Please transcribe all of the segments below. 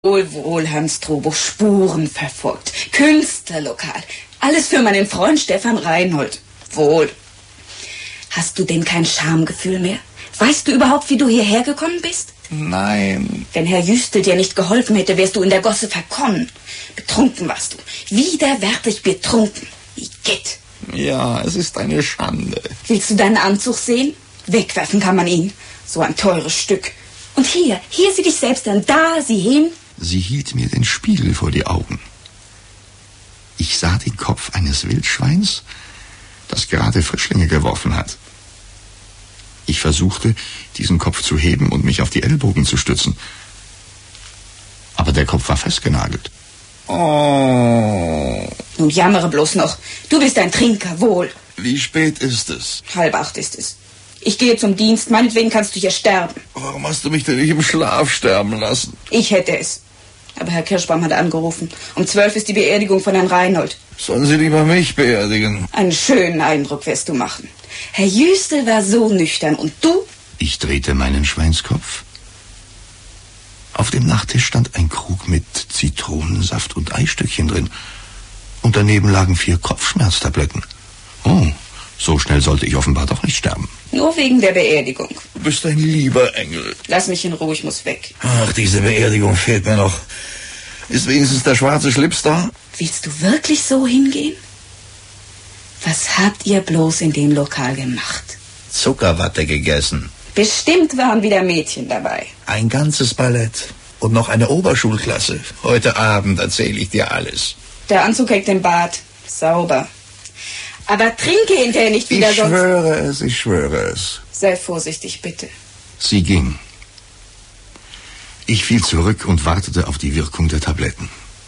Wohl, Hans Trobuch, Spuren verfolgt. Künstlerlokal. Alles für meinen Freund Stefan Reinhold. Wohl. Hast du denn kein Schamgefühl mehr? Weißt du überhaupt, wie du hierher gekommen bist? Nein. Wenn Herr Jüstel dir nicht geholfen hätte, wärst du in der Gosse verkommen. Betrunken warst du. Widerwärtig betrunken. Igitt. Ja, es ist eine Schande. Willst du deinen Anzug sehen? Wegwerfen kann man ihn. So ein teures Stück. Und hier sieh dich selbst an. Da, sieh hin. Sie hielt mir den Spiegel vor die Augen. Ich sah den Kopf eines Wildschweins, das gerade Frischlinge geworfen hat. Ich versuchte, diesen Kopf zu heben und mich auf die Ellbogen zu stützen. Aber der Kopf war festgenagelt. Oh. Nun jammere bloß noch. Du bist ein Trinker, wohl. Wie spät ist es? 7:30 ist es. Ich gehe zum Dienst, meinetwegen kannst du hier sterben. Warum hast du mich denn nicht im Schlaf sterben lassen? Ich hätte es. Aber Herr Kirschbaum hat angerufen. Um 12 ist die Beerdigung von Herrn Reinhold. Sollen Sie lieber mich beerdigen? Einen schönen Eindruck wirst du machen. Herr Jüstel war so nüchtern. Und du? Ich drehte meinen Schweinskopf. Auf dem Nachttisch stand ein Krug mit Zitronensaft und Eisstückchen drin. Und daneben lagen 4 Kopfschmerztabletten. Oh, so schnell sollte ich offenbar doch nicht sterben. Nur wegen der Beerdigung. Du bist ein lieber Engel. Lass mich in Ruhe, ich muss weg. Ach, diese Beerdigung fehlt mir noch. Ist wenigstens der schwarze Schlips da? Willst du wirklich so hingehen? Was habt ihr bloß in dem Lokal gemacht? Zuckerwatte gegessen. Bestimmt waren wieder Mädchen dabei. Ein ganzes Ballett. Und noch eine Oberschulklasse. Heute Abend erzähle ich dir alles. Der Anzug hängt im Bad. Sauber. Aber trinke hinterher nicht wieder, sonst... Ich schwöre es. Sei vorsichtig, bitte. Sie ging. Ich fiel zurück und wartete auf die Wirkung der Tabletten.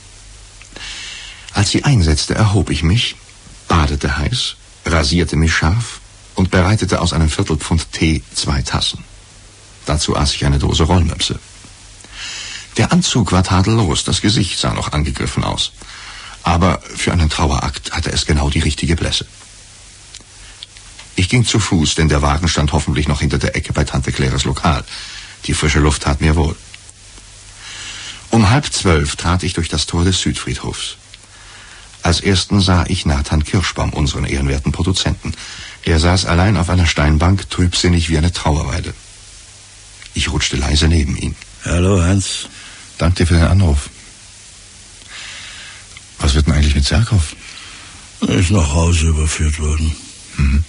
Als sie einsetzte, erhob ich mich, badete heiß, rasierte mich scharf und bereitete aus einem Viertelpfund Tee 2 Tassen. Dazu aß ich eine Dose Rollmöpse. Der Anzug war tadellos, das Gesicht sah noch angegriffen aus. Aber für einen Trauerakt hatte es genau die richtige Blässe. Ich ging zu Fuß, denn der Wagen stand hoffentlich noch hinter der Ecke bei Tante Claires Lokal. Die frische Luft tat mir wohl. Um 11:30 trat ich durch das Tor des Südfriedhofs. Als ersten sah ich Nathan Kirschbaum, unseren ehrenwerten Produzenten. Er saß allein auf einer Steinbank, trübsinnig wie eine Trauerweide. Ich rutschte leise neben ihn. Hallo, Hans. Danke dir für den Anruf. Was wird denn eigentlich mit Zerkow? Er ist nach Hause überführt worden. Mhm.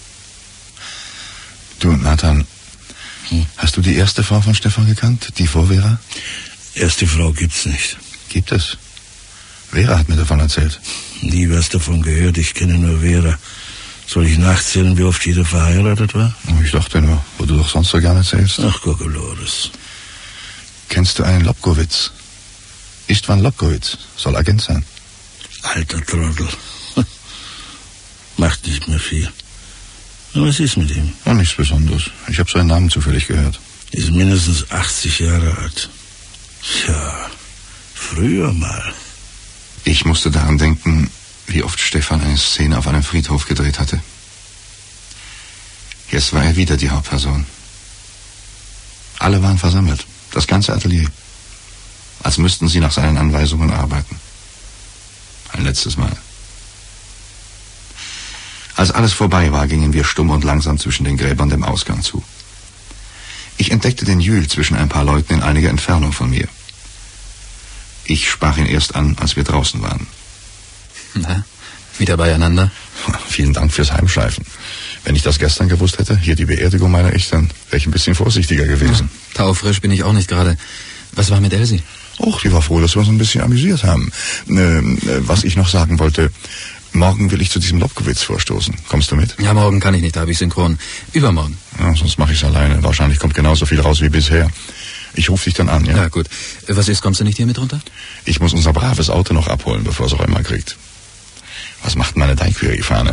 Du, Nathan, hast du die erste Frau von Stefan gekannt? Die vor Vera? Erste Frau gibt's nicht. Gibt es? Vera hat mir davon erzählt. Nie was davon gehört, ich kenne nur Vera. Soll ich nachzählen, wie oft jeder verheiratet war? Ich dachte nur, wo du doch sonst so gerne erzählst. Ach, Kokolores. Kennst du einen Lobkowitz? Istvan Lobkowitz, soll Agent sein. Alter Trottel. Macht nicht mehr viel. Was ist mit ihm? Ja, nichts Besonderes. Ich habe seinen Namen zufällig gehört. Ist mindestens 80 Jahre alt. Tja, früher mal. Ich musste daran denken, wie oft Stefan eine Szene auf einem Friedhof gedreht hatte. Jetzt war er wieder die Hauptperson. Alle waren versammelt, das ganze Atelier. Als müssten sie nach seinen Anweisungen arbeiten. Ein letztes Mal. Als alles vorbei war, gingen wir stumm und langsam zwischen den Gräbern dem Ausgang zu. Ich entdeckte den Jules zwischen ein paar Leuten in einiger Entfernung von mir. Ich sprach ihn erst an, als wir draußen waren. Na, wieder beieinander? Vielen Dank fürs Heimschleifen. Wenn ich das gestern gewusst hätte, hier die Beerdigung meine ich, dann wäre ich ein bisschen vorsichtiger gewesen. Ja, taufrisch bin ich auch nicht gerade. Was war mit Elsie? Och, die war froh, dass wir uns ein bisschen amüsiert haben. Was ich noch sagen wollte, morgen will ich zu diesem Lobkowitz vorstoßen. Kommst du mit? Ja, morgen kann ich nicht, da habe ich synchron. Übermorgen. Ja, sonst mache ich es alleine. Wahrscheinlich kommt genauso viel raus wie bisher. Ich rufe dich dann an, ja? Ja, gut. Was ist, kommst du nicht hier mit runter? Ich muss unser braves Auto noch abholen, bevor es Rheuma kriegt. Was macht meine Daiquiri-Fahne?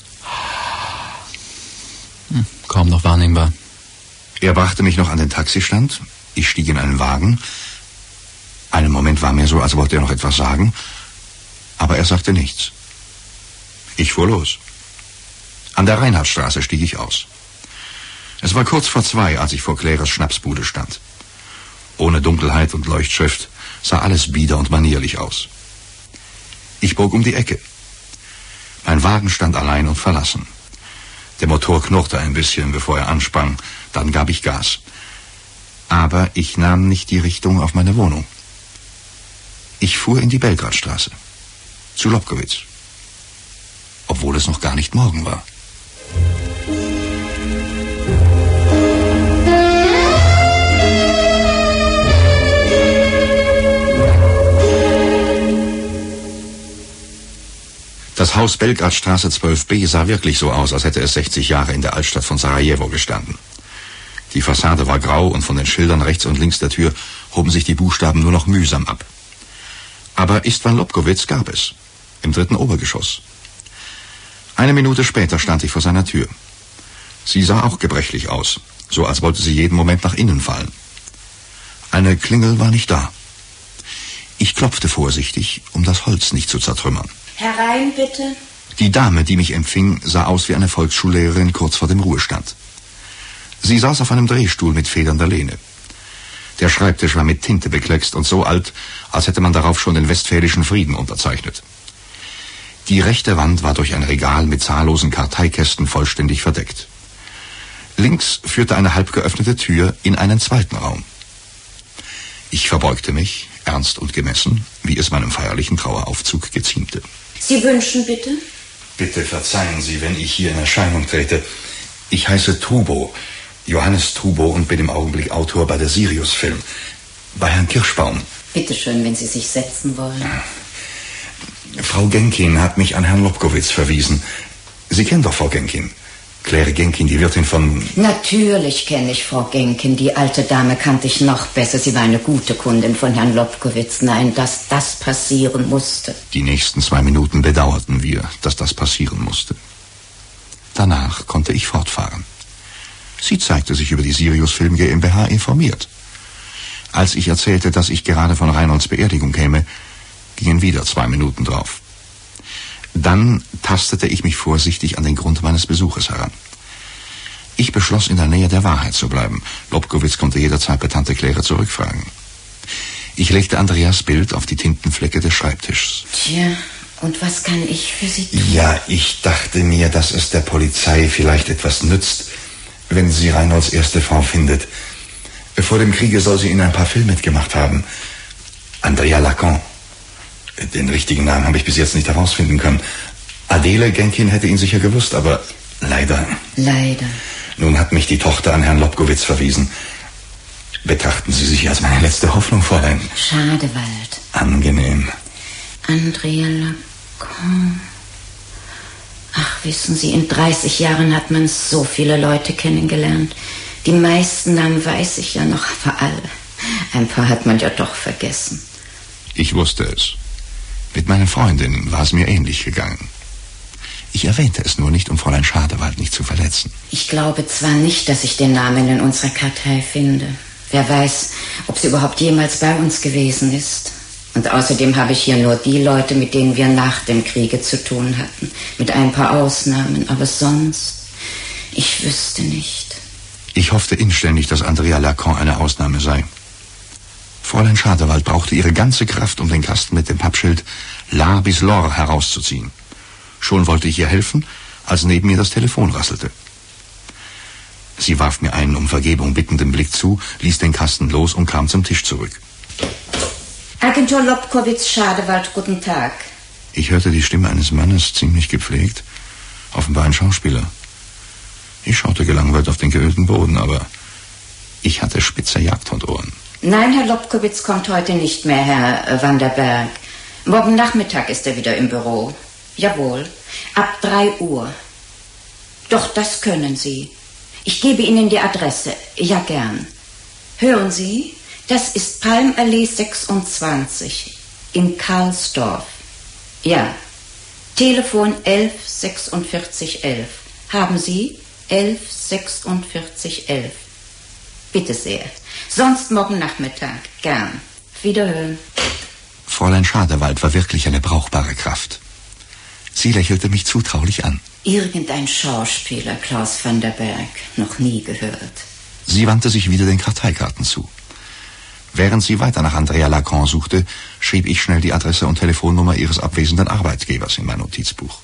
Kaum noch wahrnehmbar. Er brachte mich noch an den Taxistand. Ich stieg in einen Wagen. Einen Moment war mir so, als wollte er noch etwas sagen. Aber er sagte nichts. Ich fuhr los. An der Reinhardtstraße stieg ich aus. Es war kurz vor 2, als ich vor Claires Schnapsbude stand. Ohne Dunkelheit und Leuchtschrift sah alles bieder und manierlich aus. Ich bog um die Ecke. Mein Wagen stand allein und verlassen. Der Motor knurrte ein bisschen, bevor er ansprang. Dann gab ich Gas. Aber ich nahm nicht die Richtung auf meine Wohnung. Ich fuhr in die Belgradstraße. Zu Lobkowitz. Obwohl es noch gar nicht morgen war. Das Haus Belgradstraße 12b sah wirklich so aus, als hätte es 60 Jahre in der Altstadt von Sarajevo gestanden. Die Fassade war grau und von den Schildern rechts und links der Tür hoben sich die Buchstaben nur noch mühsam ab. Aber Istvan Lobkowitz gab es, im 3. Obergeschoss. Eine Minute später stand ich vor seiner Tür. Sie sah auch gebrechlich aus, so als wollte sie jeden Moment nach innen fallen. Eine Klingel war nicht da. Ich klopfte vorsichtig, um das Holz nicht zu zertrümmern. Herein, bitte. Die Dame, die mich empfing, sah aus wie eine Volksschullehrerin kurz vor dem Ruhestand. Sie saß auf einem Drehstuhl mit federnder Lehne. Der Schreibtisch war mit Tinte bekleckst und so alt, als hätte man darauf schon den Westfälischen Frieden unterzeichnet. Die rechte Wand war durch ein Regal mit zahllosen Karteikästen vollständig verdeckt. Links führte eine halb geöffnete Tür in einen zweiten Raum. Ich verbeugte mich, ernst und gemessen, wie es meinem feierlichen Traueraufzug geziemte. Sie wünschen bitte? Bitte verzeihen Sie, wenn ich hier in Erscheinung trete. Ich heiße Trubo, Johannes Trubo, und bin im Augenblick Autor bei der Sirius-Film. Bei Herrn Kirschbaum. Bitte schön, wenn Sie sich setzen wollen. Frau Genkin hat mich an Herrn Lobkowitz verwiesen. Sie kennen doch Frau Genkin. Claire Genkin, die Wirtin von... Natürlich kenne ich Frau Genkin. Die alte Dame kannte ich noch besser. Sie war eine gute Kundin von Herrn Lobkowitz. Nein, dass das passieren musste. Die nächsten 2 Minuten bedauerten wir, dass das passieren musste. Danach konnte ich fortfahren. Sie zeigte sich über die Sirius Film GmbH informiert. Als ich erzählte, dass ich gerade von Reinholds Beerdigung käme, gingen wieder 2 Minuten drauf. Dann tastete ich mich vorsichtig an den Grund meines Besuches heran. Ich beschloss, in der Nähe der Wahrheit zu bleiben. Lobkowitz konnte jederzeit bei Tante Claire zurückfragen. Ich legte Andreas Bild auf die Tintenflecke des Schreibtischs. Tja, und was kann ich für Sie tun? Ja, ich dachte mir, dass es der Polizei vielleicht etwas nützt, wenn sie Reinholds erste Frau findet. Vor dem Kriege soll sie in ein paar Filmen mitgemacht haben. Andrea Lacan. Den richtigen Namen habe ich bis jetzt nicht herausfinden können. Adele Genkin hätte ihn sicher gewusst, aber leider... Leider. Nun hat mich die Tochter an Herrn Lobkowitz verwiesen. Betrachten Sie sich als meine letzte Hoffnung, Fräulein. Schadewald. Angenehm. Andrea Lacan. Ach, wissen Sie, in 30 Jahren hat man so viele Leute kennengelernt. Die meisten Namen weiß ich ja noch, aber alle. Ein paar hat man ja doch vergessen. Ich wusste es. Mit meinen Freundinnen war es mir ähnlich gegangen. Ich erwähnte es nur nicht, um Fräulein Schadewald nicht zu verletzen. Ich glaube zwar nicht, dass ich den Namen in unserer Kartei finde. Wer weiß, ob sie überhaupt jemals bei uns gewesen ist. Und außerdem habe ich hier nur die Leute, mit denen wir nach dem Kriege zu tun hatten. Mit ein paar Ausnahmen, aber sonst... Ich wüsste nicht. Ich hoffte inständig, dass Andrea Lacan eine Ausnahme sei. Fräulein Schadewald brauchte ihre ganze Kraft, um den Kasten mit dem Pappschild La bis Lor herauszuziehen. Schon wollte ich ihr helfen, als neben mir das Telefon rasselte. Sie warf mir einen um Vergebung bittenden Blick zu, ließ den Kasten los und kam zum Tisch zurück. Agentur Lobkowitz, Schadewald, guten Tag. Ich hörte die Stimme eines Mannes, ziemlich gepflegt, offenbar ein Schauspieler. Ich schaute gelangweilt auf den geölten Boden, aber ich hatte spitze Jagdhundohren. Nein, Herr Lobkowitz kommt heute nicht mehr, Herr Vanderberg. Morgen Nachmittag ist er wieder im Büro. Jawohl, ab 3 Uhr. Doch, das können Sie. Ich gebe Ihnen die Adresse. Ja, gern. Hören Sie, das ist Palmallee 26 in Karlsdorf. Ja, Telefon 11 46 11. Haben Sie 11 46 11? Bitte sehr. Sonst morgen Nachmittag. Gern. Wiederhören. Fräulein Schadewald war wirklich eine brauchbare Kraft. Sie lächelte mich zutraulich an. Irgendein Schauspieler, Klaus Vanderberg. Noch nie gehört. Sie wandte sich wieder den Karteikarten zu. Während sie weiter nach Andrea Lacan suchte, schrieb ich schnell die Adresse und Telefonnummer ihres abwesenden Arbeitgebers in mein Notizbuch.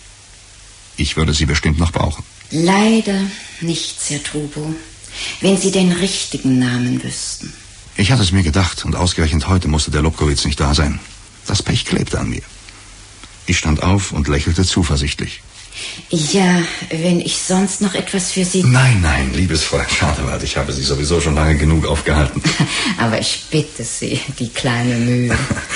Ich würde sie bestimmt noch brauchen. Leider nichts, Herr Trubo. Wenn Sie den richtigen Namen wüssten. Ich hatte es mir gedacht, und ausgerechnet heute musste der Lobkowitz nicht da sein. Das Pech klebte an mir. Ich stand auf und lächelte zuversichtlich. Ja, wenn ich sonst noch etwas für Sie... Nein, liebes Fräulein Schadewald, ich habe Sie sowieso schon lange genug aufgehalten. Aber ich bitte Sie, die kleine Mühe.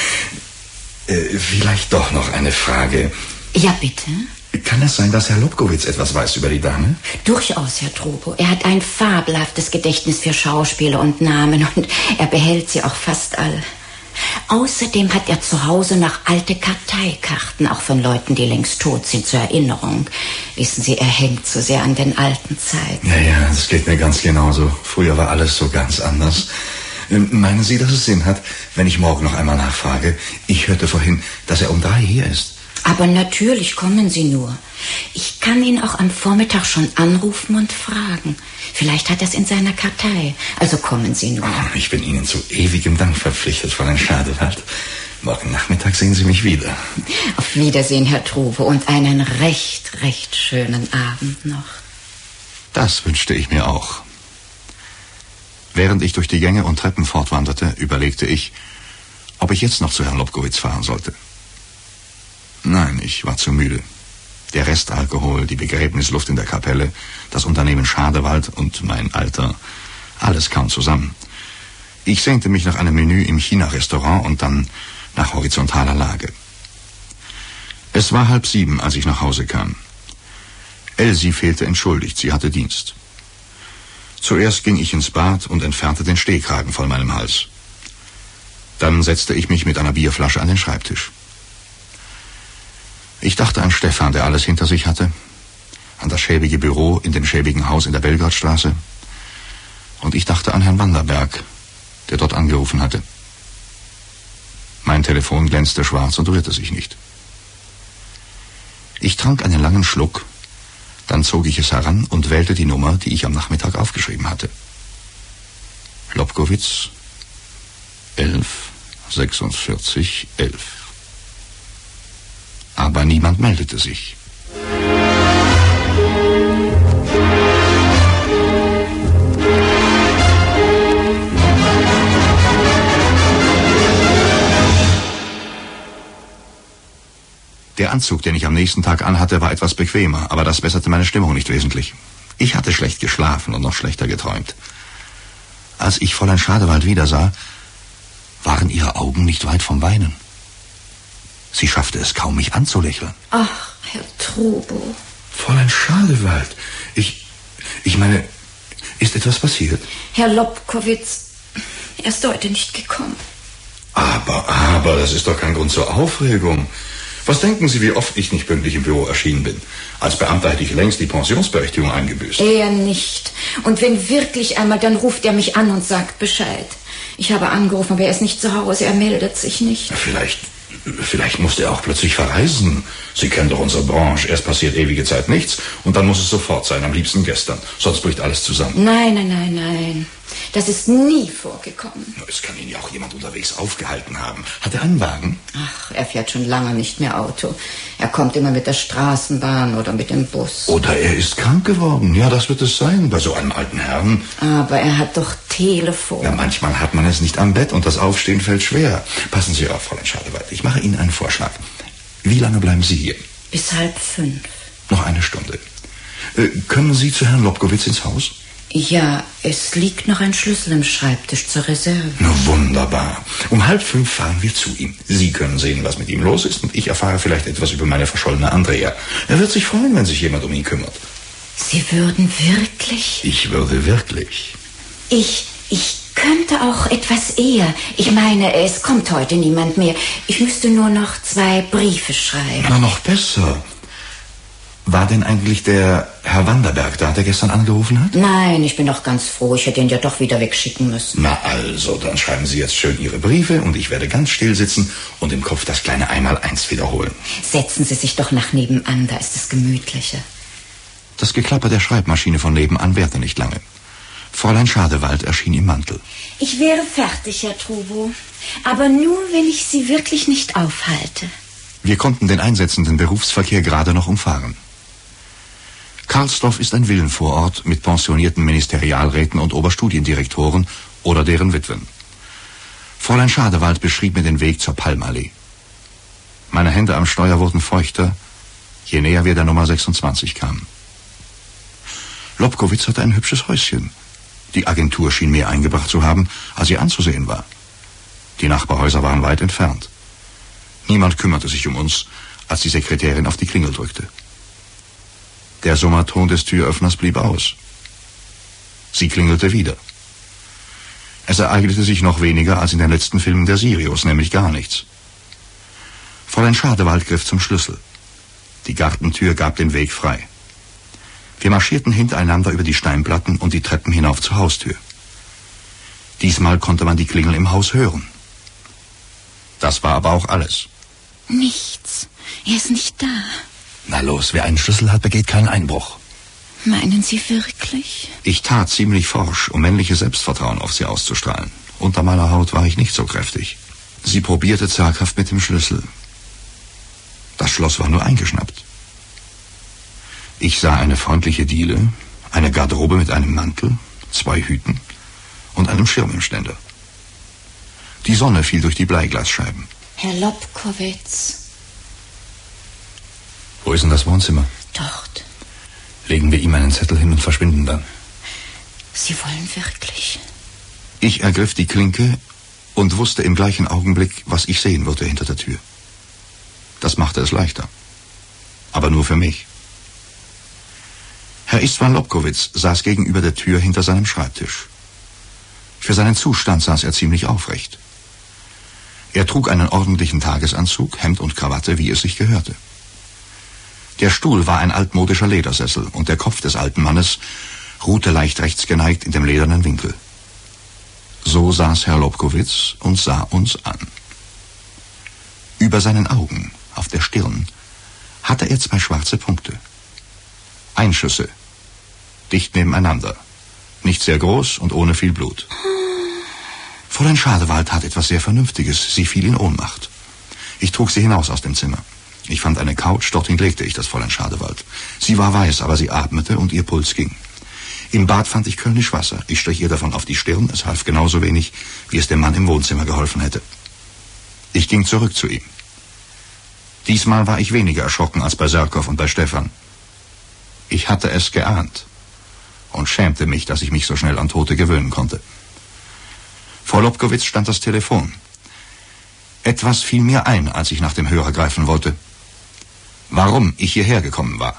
Vielleicht doch noch eine Frage. Ja, bitte? Kann es sein, dass Herr Lobkowitz etwas weiß über die Dame? Durchaus, Herr Trubo. Er hat ein fabelhaftes Gedächtnis für Schauspieler und Namen und er behält sie auch fast alle. Außerdem hat er zu Hause noch alte Karteikarten, auch von Leuten, die längst tot sind, zur Erinnerung. Wissen Sie, er hängt so sehr an den alten Zeiten. Ja, das geht mir ganz genauso. Früher war alles so ganz anders. Meinen Sie, dass es Sinn hat, wenn ich morgen noch einmal nachfrage? Ich hörte vorhin, dass er um 3 hier ist. Aber natürlich, kommen Sie nur. Ich kann ihn auch am Vormittag schon anrufen und fragen. Vielleicht hat er es in seiner Kartei. Also kommen Sie nur. Ich bin Ihnen zu ewigem Dank verpflichtet, Fräulein Schadewald. Morgen Nachmittag sehen Sie mich wieder. Auf Wiedersehen, Herr Trubo, und einen recht schönen Abend noch. Das wünschte ich mir auch. Während ich durch die Gänge und Treppen fortwanderte, überlegte ich, ob ich jetzt noch zu Herrn Lobkowitz fahren sollte. Nein, ich war zu müde. Der Restalkohol, die Begräbnisluft in der Kapelle, das Unternehmen Schadewald und mein Alter, alles kam zusammen. Ich sehnte mich nach einem Menü im China-Restaurant und dann nach horizontaler Lage. Es war 6:30, als ich nach Hause kam. Elsie fehlte entschuldigt, sie hatte Dienst. Zuerst ging ich ins Bad und entfernte den Stehkragen von meinem Hals. Dann setzte ich mich mit einer Bierflasche an den Schreibtisch. Ich dachte an Stefan, der alles hinter sich hatte, an das schäbige Büro in dem schäbigen Haus in der Belgradstraße, und ich dachte an Herrn Wanderberg, der dort angerufen hatte. Mein Telefon glänzte schwarz und rührte sich nicht. Ich trank einen langen Schluck, dann zog ich es heran und wählte die Nummer, die ich am Nachmittag aufgeschrieben hatte. Lobkowitz, 11 46 11. Aber niemand meldete sich. Der Anzug, den ich am nächsten Tag anhatte, war etwas bequemer, aber das besserte meine Stimmung nicht wesentlich. Ich hatte schlecht geschlafen und noch schlechter geträumt. Als ich Fräulein Schadewald wiedersah, waren ihre Augen nicht weit vom Weinen. Sie schaffte es kaum, mich anzulächeln. Ach, Herr Trubo. Fräulein Schadewald, ich meine, ist etwas passiert? Herr Lobkowitz, er ist heute nicht gekommen. Aber, das ist doch kein Grund zur Aufregung. Was denken Sie, wie oft ich nicht pünktlich im Büro erschienen bin? Als Beamter hätte ich längst die Pensionsberechtigung eingebüßt. Er nicht. Und wenn wirklich einmal, dann ruft er mich an und sagt Bescheid. Ich habe angerufen, aber er ist nicht zu Hause, er meldet sich nicht. Vielleicht musste er auch plötzlich verreisen. Sie kennen doch unsere Branche. Erst passiert ewige Zeit nichts und dann muss es sofort sein, am liebsten gestern. Sonst bricht alles zusammen. Nein. Das ist nie vorgekommen. Es kann ihn ja auch jemand unterwegs aufgehalten haben. Hat er einen Wagen? Ach, er fährt schon lange nicht mehr Auto. Er kommt immer mit der Straßenbahn oder mit dem Bus. Oder er ist krank geworden. Ja, das wird es sein, bei so einem alten Herrn. Aber er hat doch Telefon. Ja, manchmal hat man es nicht am Bett und das Aufstehen fällt schwer. Passen Sie auf, Fräulein Schadewald. Ich mache Ihnen einen Vorschlag. Wie lange bleiben Sie hier? Bis 4:30. Noch eine Stunde. Können Sie zu Herrn Lobkowitz ins Haus? Ja, es liegt noch ein Schlüssel im Schreibtisch zur Reserve. Na wunderbar. Um 4:30 fahren wir zu ihm. Sie können sehen, was mit ihm los ist, und ich erfahre vielleicht etwas über meine verschollene Andrea. Er wird sich freuen, wenn sich jemand um ihn kümmert. Sie würden wirklich? Ich würde wirklich. Ich könnte auch etwas eher. Ich meine, es kommt heute niemand mehr. Ich müsste nur noch 2 Briefe schreiben. Na, noch besser. War denn eigentlich der Herr Wanderberg da, der gestern angerufen hat? Nein, ich bin doch ganz froh. Ich hätte ihn ja doch wieder wegschicken müssen. Na also, dann schreiben Sie jetzt schön Ihre Briefe und ich werde ganz still sitzen und im Kopf das kleine Einmaleins wiederholen. Setzen Sie sich doch nach nebenan, da ist es gemütlicher. Das Geklapper der Schreibmaschine von nebenan währte nicht lange. Fräulein Schadewald erschien im Mantel. Ich wäre fertig, Herr Trubo. Aber nur, wenn ich Sie wirklich nicht aufhalte. Wir konnten den einsetzenden Berufsverkehr gerade noch umfahren. Karlsdorf ist ein Villenvorort mit pensionierten Ministerialräten und Oberstudiendirektoren oder deren Witwen. Fräulein Schadewald beschrieb mir den Weg zur Palmallee. Meine Hände am Steuer wurden feuchter, je näher wir der Nummer 26 kamen. Lobkowitz hatte ein hübsches Häuschen. Die Agentur schien mehr eingebracht zu haben, als ihr anzusehen war. Die Nachbarhäuser waren weit entfernt. Niemand kümmerte sich um uns, als die Sekretärin auf die Klingel drückte. Der Summerton des Türöffners blieb aus. Sie klingelte wieder. Es ereignete sich noch weniger als in den letzten Filmen der Sirius, nämlich gar nichts. Fräulein Schadewald griff zum Schlüssel. Die Gartentür gab den Weg frei. Wir marschierten hintereinander über die Steinplatten und die Treppen hinauf zur Haustür. Diesmal konnte man die Klingel im Haus hören. Das war aber auch alles. Nichts. Er ist nicht da. Na los, wer einen Schlüssel hat, begeht keinen Einbruch. Meinen Sie wirklich? Ich tat ziemlich forsch, um männliches Selbstvertrauen auf sie auszustrahlen. Unter meiner Haut war ich nicht so kräftig. Sie probierte zaghaft mit dem Schlüssel. Das Schloss war nur eingeschnappt. Ich sah eine freundliche Diele, eine Garderobe mit einem Mantel, 2 Hüten und einem Schirm im Ständer. Die Sonne fiel durch die Bleiglasscheiben. Herr Lobkowitz. Wo ist denn das Wohnzimmer? Dort. Legen wir ihm einen Zettel hin und verschwinden dann. Sie wollen wirklich? Ich ergriff die Klinke und wusste im gleichen Augenblick, was ich sehen würde hinter der Tür. Das machte es leichter. Aber nur für mich. Herr Istvan Lobkowitz saß gegenüber der Tür hinter seinem Schreibtisch. Für seinen Zustand saß er ziemlich aufrecht. Er trug einen ordentlichen Tagesanzug, Hemd und Krawatte, wie es sich gehörte. Der Stuhl war ein altmodischer Ledersessel und der Kopf des alten Mannes ruhte leicht rechts geneigt in dem ledernen Winkel. So saß Herr Lobkowitz und sah uns an. Über seinen Augen, auf der Stirn, hatte er 2 schwarze Punkte. Einschüsse, dicht nebeneinander, nicht sehr groß und ohne viel Blut. Fräulein Schadewald tat etwas sehr Vernünftiges, sie fiel in Ohnmacht. Ich trug sie hinaus aus dem Zimmer. Ich fand eine Couch, dorthin legte ich das Fräulein Schadewald. Sie war weiß, aber sie atmete und ihr Puls ging. Im Bad fand ich Kölnisch Wasser. Ich strich ihr davon auf die Stirn, es half genauso wenig, wie es dem Mann im Wohnzimmer geholfen hätte. Ich ging zurück zu ihm. Diesmal war ich weniger erschrocken als bei Serkow und bei Stefan. Ich hatte es geahnt und schämte mich, dass ich mich so schnell an Tote gewöhnen konnte. Vor Lobkowitz stand das Telefon. Etwas fiel mir ein, als ich nach dem Hörer greifen wollte. Warum ich hierher gekommen war.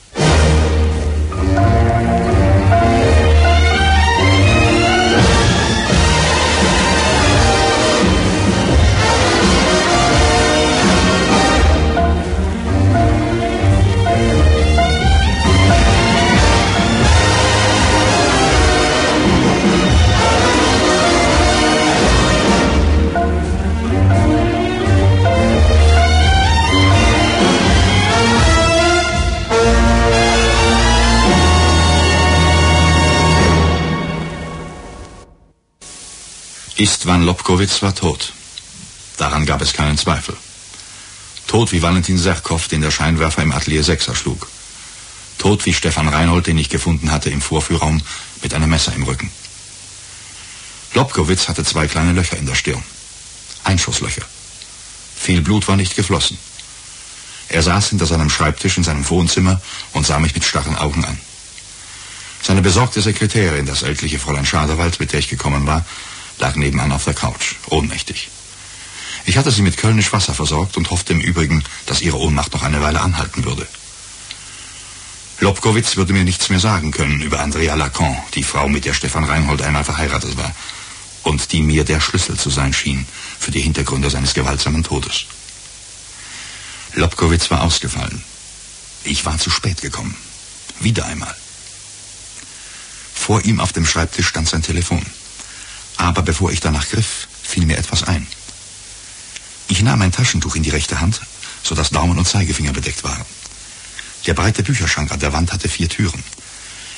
Istvan Lobkowitz war tot. Daran gab es keinen Zweifel. Tot wie Valentin Serkow, den der Scheinwerfer im Atelier 6 erschlug. Tot wie Stefan Reinhold, den ich gefunden hatte im Vorführraum mit einem Messer im Rücken. Lobkowitz hatte 2 kleine Löcher in der Stirn. Einschusslöcher. Viel Blut war nicht geflossen. Er saß hinter seinem Schreibtisch in seinem Wohnzimmer und sah mich mit starren Augen an. Seine besorgte Sekretärin, das ältliche Fräulein Schadewald, mit der ich gekommen war, lag nebenan auf der Couch, ohnmächtig. Ich hatte sie mit Kölnisch Wasser versorgt und hoffte im Übrigen, dass ihre Ohnmacht noch eine Weile anhalten würde. Lobkowitz würde mir nichts mehr sagen können über Andrea Lacan, die Frau, mit der Stefan Reinhold einmal verheiratet war und die mir der Schlüssel zu sein schien für die Hintergründe seines gewaltsamen Todes. Lobkowitz war ausgefallen. Ich war zu spät gekommen. Wieder einmal. Vor ihm auf dem Schreibtisch stand sein Telefon. Aber bevor ich danach griff, fiel mir etwas ein. Ich nahm mein Taschentuch in die rechte Hand, sodass Daumen und Zeigefinger bedeckt waren. Der breite Bücherschrank an der Wand hatte 4 Türen.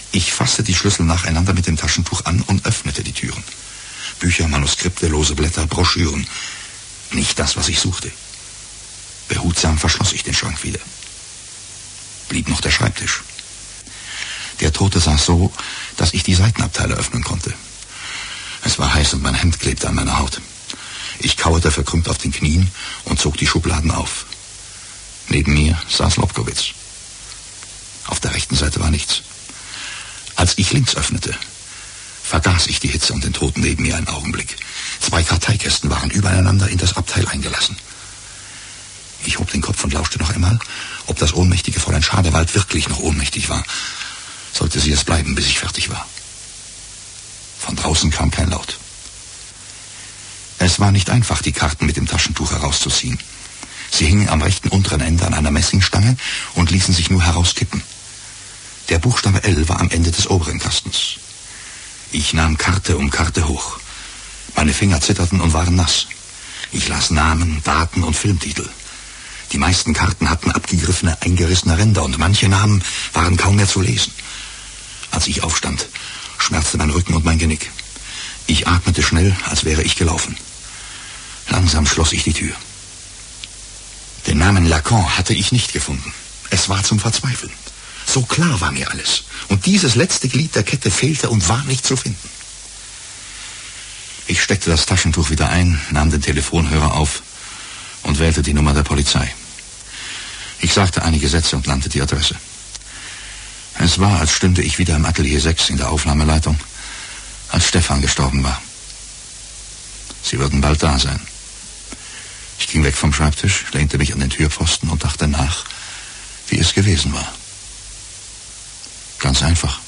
Ich fasste die Schlüssel nacheinander mit dem Taschentuch an und öffnete die Türen. Bücher, Manuskripte, lose Blätter, Broschüren. Nicht das, was ich suchte. Behutsam verschloss ich den Schrank wieder. Blieb noch der Schreibtisch. Der Tote saß so, dass ich die Seitenabteile öffnen konnte. Es war heiß und mein Hemd klebte an meiner Haut. Ich kauerte verkrümmt auf den Knien und zog die Schubladen auf. Neben mir saß Lobkowitz. Auf der rechten Seite war nichts. Als ich links öffnete, vergaß ich die Hitze und den Toten neben mir einen Augenblick. 2 Karteikästen waren übereinander in das Abteil eingelassen. Ich hob den Kopf und lauschte noch einmal, ob das ohnmächtige Fräulein Schadewald wirklich noch ohnmächtig war. Sollte sie es bleiben, bis ich fertig war. Von draußen kam kein Laut. Es war nicht einfach, die Karten mit dem Taschentuch herauszuziehen. Sie hingen am rechten unteren Ende an einer Messingstange und ließen sich nur herauskippen. Der Buchstabe L war am Ende des oberen Kastens. Ich nahm Karte um Karte hoch. Meine Finger zitterten und waren nass. Ich las Namen, Daten und Filmtitel. Die meisten Karten hatten abgegriffene, eingerissene Ränder und manche Namen waren kaum mehr zu lesen. Als ich aufstand, schmerzte mein Rücken und mein Genick. Ich atmete schnell, als wäre ich gelaufen. Langsam schloss ich die Tür. Den Namen Lacan hatte ich nicht gefunden. Es war zum Verzweifeln. So klar war mir alles. Und dieses letzte Glied der Kette fehlte und war nicht zu finden. Ich steckte das Taschentuch wieder ein, nahm den Telefonhörer auf und wählte die Nummer der Polizei. Ich sagte einige Sätze und nannte die Adresse. Es war, als stünde ich wieder im Atelier 6 in der Aufnahmeleitung, als Stefan gestorben war. Sie würden bald da sein. Ich ging weg vom Schreibtisch, lehnte mich an den Türpfosten und dachte nach, wie es gewesen war. Ganz einfach.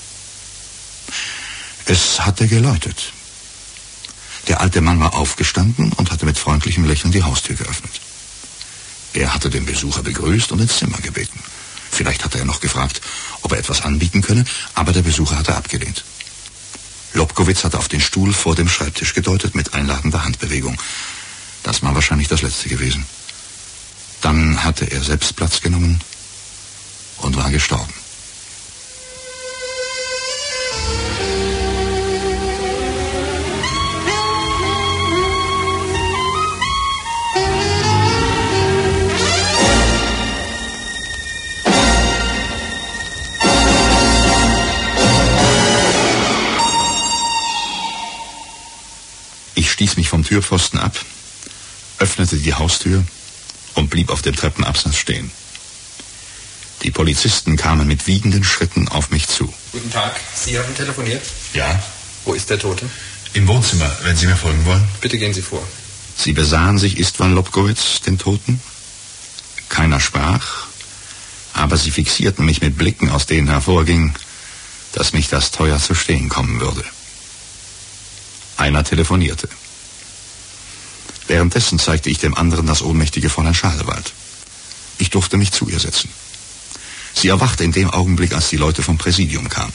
Es hatte geläutet. Der alte Mann war aufgestanden und hatte mit freundlichem Lächeln die Haustür geöffnet. Er hatte den Besucher begrüßt und ins Zimmer gebeten. Vielleicht hatte er noch gefragt, ob er etwas anbieten könne, aber der Besucher hatte abgelehnt. Lobkowitz hatte auf den Stuhl vor dem Schreibtisch gedeutet mit einladender Handbewegung. Das war wahrscheinlich das Letzte gewesen. Dann hatte er selbst Platz genommen und war gestorben. Ich stieß mich vom Türpfosten ab, öffnete die Haustür und blieb auf dem Treppenabsatz stehen. Die Polizisten kamen mit wiegenden Schritten auf mich zu. Guten Tag, Sie haben telefoniert? Ja? Wo ist der Tote? Im Wohnzimmer, wenn Sie mir folgen wollen. Bitte gehen Sie vor. Sie besahen sich Istvan Lobkowitz, den Toten. Keiner sprach, aber sie fixierten mich mit Blicken, aus denen hervorging, dass mich das teuer zu stehen kommen würde. Einer telefonierte. Währenddessen zeigte ich dem anderen das ohnmächtige Fräulein Schadewald. Ich durfte mich zu ihr setzen. Sie erwachte in dem Augenblick, als die Leute vom Präsidium kamen.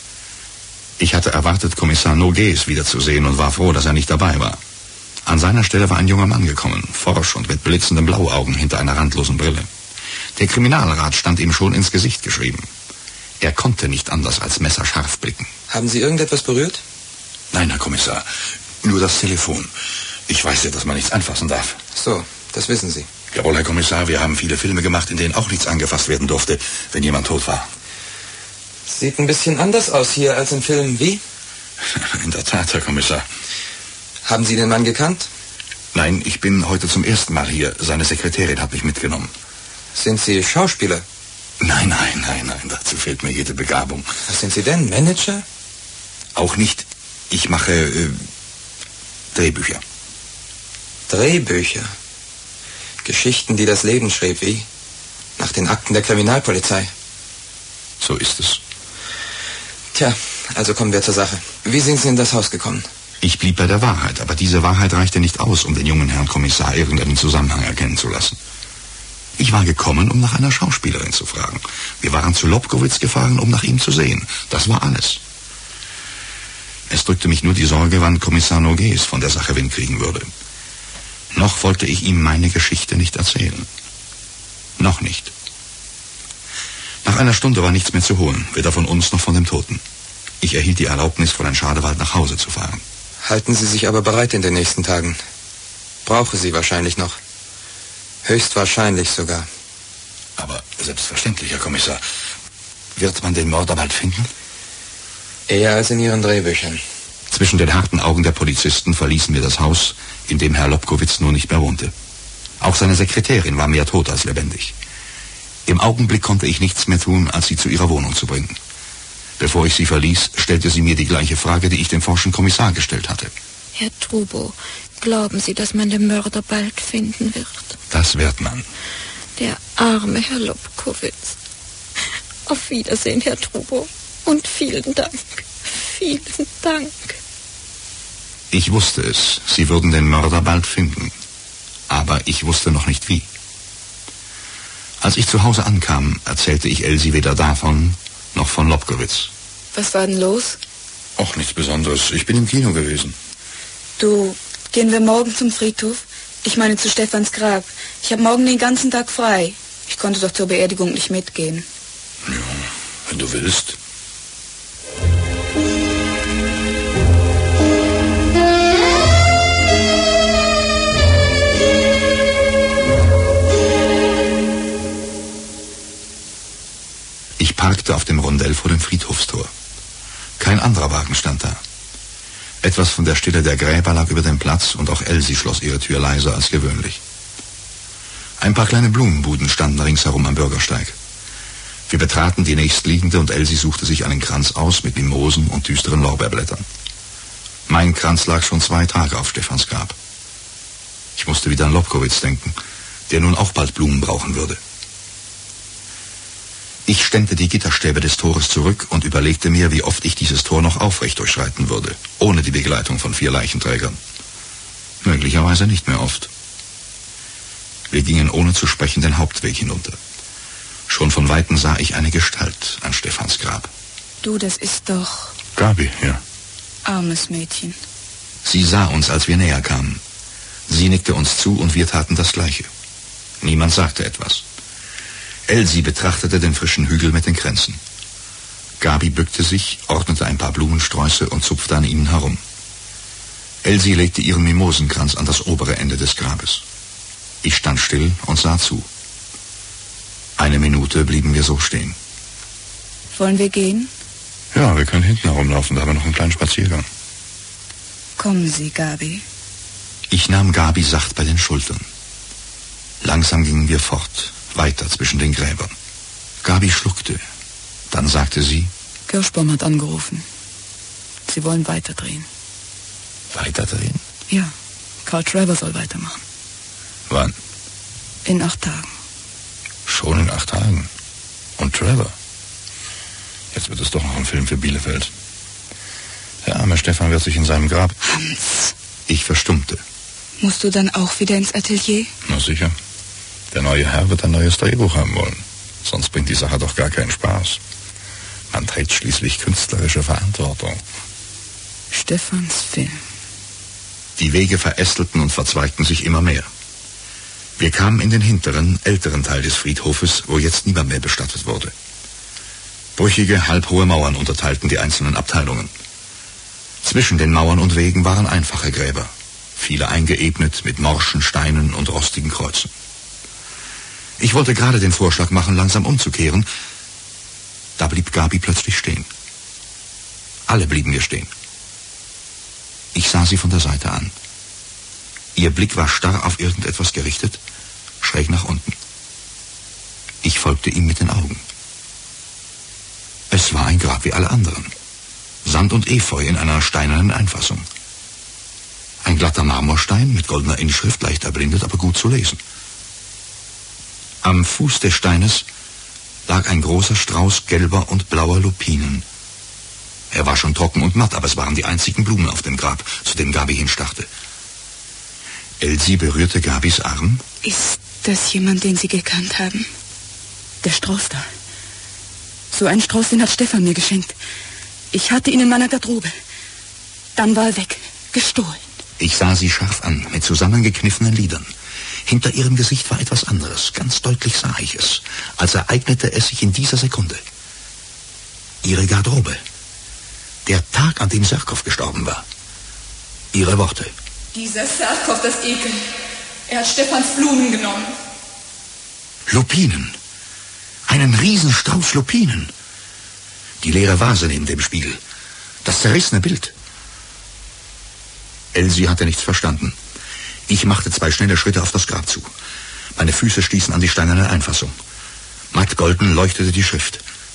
Ich hatte erwartet, Kommissar Nogues wiederzusehen und war froh, dass er nicht dabei war. An seiner Stelle war ein junger Mann gekommen, forsch und mit blitzenden Blauaugen hinter einer randlosen Brille. Der Kriminalrat stand ihm schon ins Gesicht geschrieben. Er konnte nicht anders als messerscharf blicken. Haben Sie irgendetwas berührt? Nein, Herr Kommissar, nur das Telefon. Ich weiß ja, dass man nichts anfassen darf. So, das wissen Sie. Jawohl, Herr Kommissar, wir haben viele Filme gemacht, in denen auch nichts angefasst werden durfte, wenn jemand tot war. Sieht ein bisschen anders aus hier als im Film. Wie? In der Tat, Herr Kommissar. Haben Sie den Mann gekannt? Nein, ich bin heute zum ersten Mal hier. Seine Sekretärin hat mich mitgenommen. Sind Sie Schauspieler? Nein, dazu fehlt mir jede Begabung. Was sind Sie denn, Manager? Auch nicht. Ich mache Drehbücher. Drehbücher? Geschichten, die das Leben schrieb, wie? Nach den Akten der Kriminalpolizei. So ist es. Tja, also kommen wir zur Sache. Wie sind Sie in das Haus gekommen? Ich blieb bei der Wahrheit, aber diese Wahrheit reichte nicht aus, um den jungen Herrn Kommissar irgendeinen Zusammenhang erkennen zu lassen. Ich war gekommen, um nach einer Schauspielerin zu fragen. Wir waren zu Lobkowitz gefahren, um nach ihm zu sehen. Das war alles. Es drückte mich nur die Sorge, wann Kommissar Nogues von der Sache Wind kriegen würde. Noch wollte ich ihm meine Geschichte nicht erzählen. Noch nicht. Nach einer Stunde war nichts mehr zu holen, weder von uns noch von dem Toten. Ich erhielt die Erlaubnis, Fräulein Schadewald nach Hause zu fahren. Halten Sie sich aber bereit in den nächsten Tagen. Brauche sie wahrscheinlich noch. Höchstwahrscheinlich sogar. Aber selbstverständlich, Herr Kommissar. Wird man den Mörder bald finden? Eher als in Ihren Drehbüchern. Zwischen den harten Augen der Polizisten verließen wir das Haus, in dem Herr Lobkowitz nur nicht mehr wohnte. Auch seine Sekretärin war mehr tot als lebendig. Im Augenblick konnte ich nichts mehr tun, als sie zu ihrer Wohnung zu bringen. Bevor ich sie verließ, stellte sie mir die gleiche Frage, die ich dem forschen Kommissar gestellt hatte. Herr Trubo, glauben Sie, dass man den Mörder bald finden wird? Das wird man. Der arme Herr Lobkowitz. Auf Wiedersehen, Herr Trubo. Und vielen Dank. Vielen Dank. Ich wusste es. Sie würden den Mörder bald finden. Aber ich wusste noch nicht wie. Als ich zu Hause ankam, erzählte ich Elsie weder davon, noch von Lobkowitz. Was war denn los? Och, nichts Besonderes. Ich bin im Kino gewesen. Du, gehen wir morgen zum Friedhof? Ich meine zu Stefans Grab. Ich habe morgen den ganzen Tag frei. Ich konnte doch zur Beerdigung nicht mitgehen. Ja, wenn du willst. Ich parkte auf dem Rondell vor dem Friedhofstor. Kein anderer Wagen stand da. Etwas von der Stille der Gräber lag über dem Platz und auch Elsie schloss ihre Tür leiser als gewöhnlich. Ein paar kleine Blumenbuden standen ringsherum am Bürgersteig. Wir betraten die nächstliegende und Elsie suchte sich einen Kranz aus mit Mimosen und düsteren Lorbeerblättern. Mein Kranz lag schon 2 Tage auf Stefans Grab. Ich musste wieder an Lobkowitz denken, der nun auch bald Blumen brauchen würde. Ich stemmte die Gitterstäbe des Tores zurück und überlegte mir, wie oft ich dieses Tor noch aufrecht durchschreiten würde, ohne die Begleitung von 4 Leichenträgern. Möglicherweise nicht mehr oft. Wir gingen ohne zu sprechen den Hauptweg hinunter. Schon von Weitem sah ich eine Gestalt an Stefans Grab. Du, das ist doch... Gabi, ja. Armes Mädchen. Sie sah uns, als wir näher kamen. Sie nickte uns zu und wir taten das Gleiche. Niemand sagte etwas. Elsie betrachtete den frischen Hügel mit den Kränzen. Gabi bückte sich, ordnete ein paar Blumensträuße und zupfte an ihnen herum. Elsie legte ihren Mimosenkranz an das obere Ende des Grabes. Ich stand still und sah zu. 1 Minute blieben wir so stehen. Wollen wir gehen? Ja, wir können hinten herumlaufen, da haben wir noch einen kleinen Spaziergang. Kommen Sie, Gabi. Ich nahm Gabi sacht bei den Schultern. Langsam gingen wir fort, weiter zwischen den Gräbern. Gabi schluckte. Dann sagte sie... Kirschbaum hat angerufen. Sie wollen weiterdrehen. Weiterdrehen? Ja, Carl Trevor soll weitermachen. Wann? In 8 Tagen. Schon in 8 Tagen. Und Trevor? Jetzt wird es doch noch ein Film für Bielefeld. Der arme Stefan wird sich in seinem Grab... Hans! Ich verstummte. Musst du dann auch wieder ins Atelier? Na sicher. Der neue Herr wird ein neues Drehbuch haben wollen. Sonst bringt die Sache doch gar keinen Spaß. Man trägt schließlich künstlerische Verantwortung. Stefans Film. Die Wege verästelten und verzweigten sich immer mehr. Wir kamen in den hinteren, älteren Teil des Friedhofes, wo jetzt niemand mehr bestattet wurde. Brüchige, halbhohe Mauern unterteilten die einzelnen Abteilungen. Zwischen den Mauern und Wegen waren einfache Gräber, viele eingeebnet mit morschen Steinen und rostigen Kreuzen. Ich wollte gerade den Vorschlag machen, langsam umzukehren. Da blieb Gabi plötzlich stehen. Alle blieben wir stehen. Ich sah sie von der Seite an. Ihr Blick war starr auf irgendetwas gerichtet, schräg nach unten. Ich folgte ihm mit den Augen. Es war ein Grab wie alle anderen. Sand und Efeu in einer steinernen Einfassung. Ein glatter Marmorstein mit goldener Inschrift, leicht erblindet, aber gut zu lesen. Am Fuß des Steines lag ein großer Strauß gelber und blauer Lupinen. Er war schon trocken und matt, aber es waren die einzigen Blumen auf dem Grab, zu dem Gabi hinstarrte. Elsie berührte Gabis Arm. Ist das jemand, den Sie gekannt haben? Der Strauß da. So einen Strauß, den hat Stefan mir geschenkt. Ich hatte ihn in meiner Garderobe. Dann war er weg, gestohlen. Ich sah sie scharf an, mit zusammengekniffenen Lidern. Hinter ihrem Gesicht war etwas anderes. Ganz deutlich sah ich es, als ereignete es sich in dieser Sekunde. Ihre Garderobe. Der Tag, an dem Serkow gestorben war. Ihre Worte. Dieser Serkow, das Ekel. Er hat Stefans Blumen genommen. Lupinen. Einen Riesenstrauß Lupinen. Die leere Vase neben dem Spiegel. Das zerrissene Bild. Elsie hatte nichts verstanden. Ich machte 2 schnelle Schritte auf das Grab zu. Meine Füße stießen an die steinerne Einfassung. Mattgolden leuchtete die Schrift.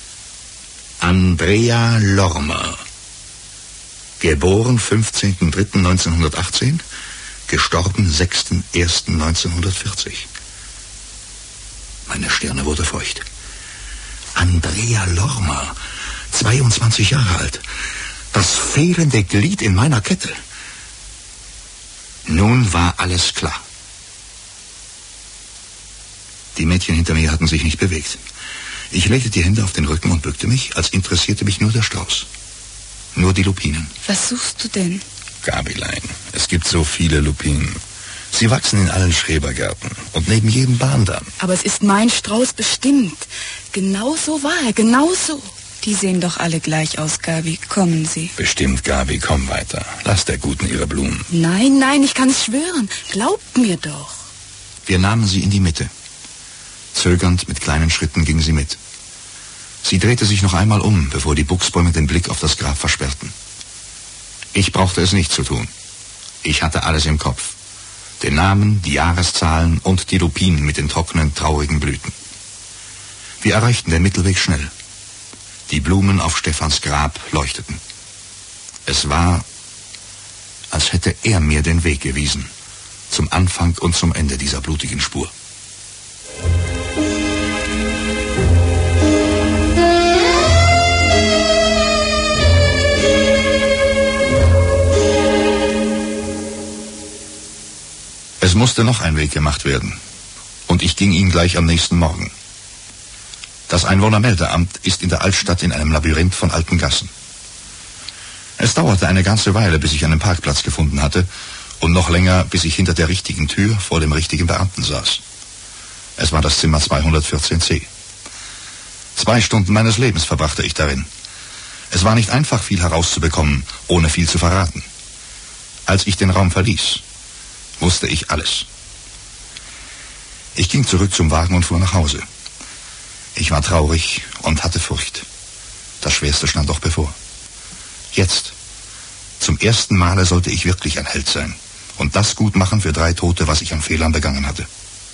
Andrea Lormer. Geboren 15.03.1918, gestorben 6.01.1940. Meine Stirne wurde feucht. Andrea Lormer, 22 Jahre alt. Das fehlende Glied in meiner Kette. Nun war alles klar. Die Mädchen hinter mir hatten sich nicht bewegt. Ich legte die Hände auf den Rücken und bückte mich, als interessierte mich nur der Strauß. Nur die Lupinen. Was suchst du denn? Gabilein, es gibt so viele Lupinen. Sie wachsen in allen Schrebergärten und neben jedem Bahndamm. Aber es ist mein Strauß bestimmt. Genau so war er, genau so. Die sehen doch alle gleich aus, Gabi. Kommen Sie. Bestimmt, Gabi, komm weiter. Lass der Guten ihre Blumen. Nein, nein, ich kann es schwören. Glaubt mir doch. Wir nahmen sie in die Mitte. Zögernd, mit kleinen Schritten ging sie mit. Sie drehte sich noch einmal um, bevor die Buchsbäume den Blick auf das Grab versperrten. Ich brauchte es nicht zu tun. Ich hatte alles im Kopf. Den Namen, die Jahreszahlen und die Lupinen mit den trockenen, traurigen Blüten. Wir erreichten den Mittelweg schnell. Die Blumen auf Stefans Grab leuchteten. Es war, als hätte er mir den Weg gewiesen, zum Anfang und zum Ende dieser blutigen Spur. Es musste noch ein Weg gemacht werden, und ich ging ihn gleich am nächsten Morgen. Das Einwohnermeldeamt ist in der Altstadt in einem Labyrinth von alten Gassen. Es dauerte eine ganze Weile, bis ich einen Parkplatz gefunden hatte, und noch länger, bis ich hinter der richtigen Tür vor dem richtigen Beamten saß. Es war das Zimmer 214c. 2 Stunden meines Lebens verbrachte ich darin. Es war nicht einfach, viel herauszubekommen, ohne viel zu verraten. Als ich den Raum verließ, wusste ich alles. Ich ging zurück zum Wagen und fuhr nach Hause. Ich war traurig und hatte Furcht. Das Schwerste stand doch bevor. Jetzt, zum ersten Male, sollte ich wirklich ein Held sein und das gut machen für 3 Tote, was ich an Fehlern begangen hatte.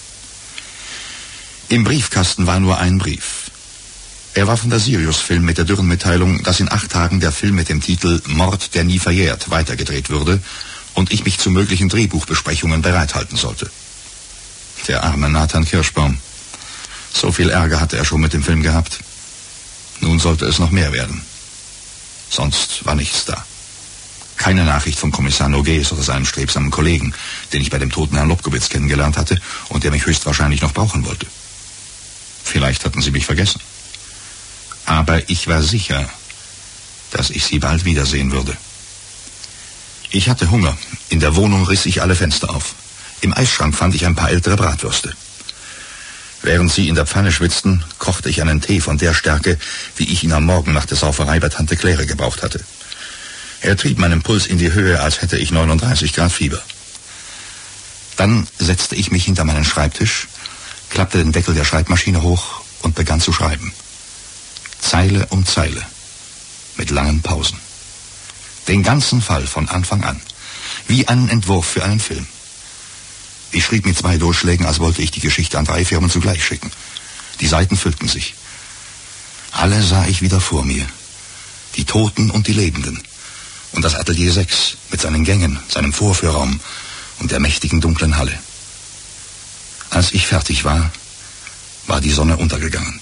Im Briefkasten war nur ein Brief. Er war von der Sirius-Film mit der dürren Mitteilung, dass in 8 Tagen der Film mit dem Titel Mord, der nie verjährt weitergedreht würde und ich mich zu möglichen Drehbuchbesprechungen bereithalten sollte. Der arme Nathan Kirschbaum. So viel Ärger hatte er schon mit dem Film gehabt. Nun sollte es noch mehr werden. Sonst war nichts da. Keine Nachricht von Kommissar Nogues oder seinem strebsamen Kollegen, den ich bei dem toten Herrn Lobkowitz kennengelernt hatte und der mich höchstwahrscheinlich noch brauchen wollte. Vielleicht hatten sie mich vergessen. Aber ich war sicher, dass ich sie bald wiedersehen würde. Ich hatte Hunger. In der Wohnung riss ich alle Fenster auf. Im Eisschrank fand ich ein paar ältere Bratwürste. Während sie in der Pfanne schwitzten, kochte ich einen Tee von der Stärke, wie ich ihn am Morgen nach der Sauferei bei Tante Claire gebraucht hatte. Er trieb meinen Puls in die Höhe, als hätte ich 39 Grad Fieber. Dann setzte ich mich hinter meinen Schreibtisch, klappte den Deckel der Schreibmaschine hoch und begann zu schreiben. Zeile um Zeile, mit langen Pausen. Den ganzen Fall von Anfang an, wie einen Entwurf für einen Film. Ich schrieb mit 2 Durchschlägen, als wollte ich die Geschichte an 3 Firmen zugleich schicken. Die Seiten füllten sich. Alle sah ich wieder vor mir. Die Toten und die Lebenden. Und das Atelier 6 mit seinen Gängen, seinem Vorführraum und der mächtigen dunklen Halle. Als ich fertig war, war die Sonne untergegangen.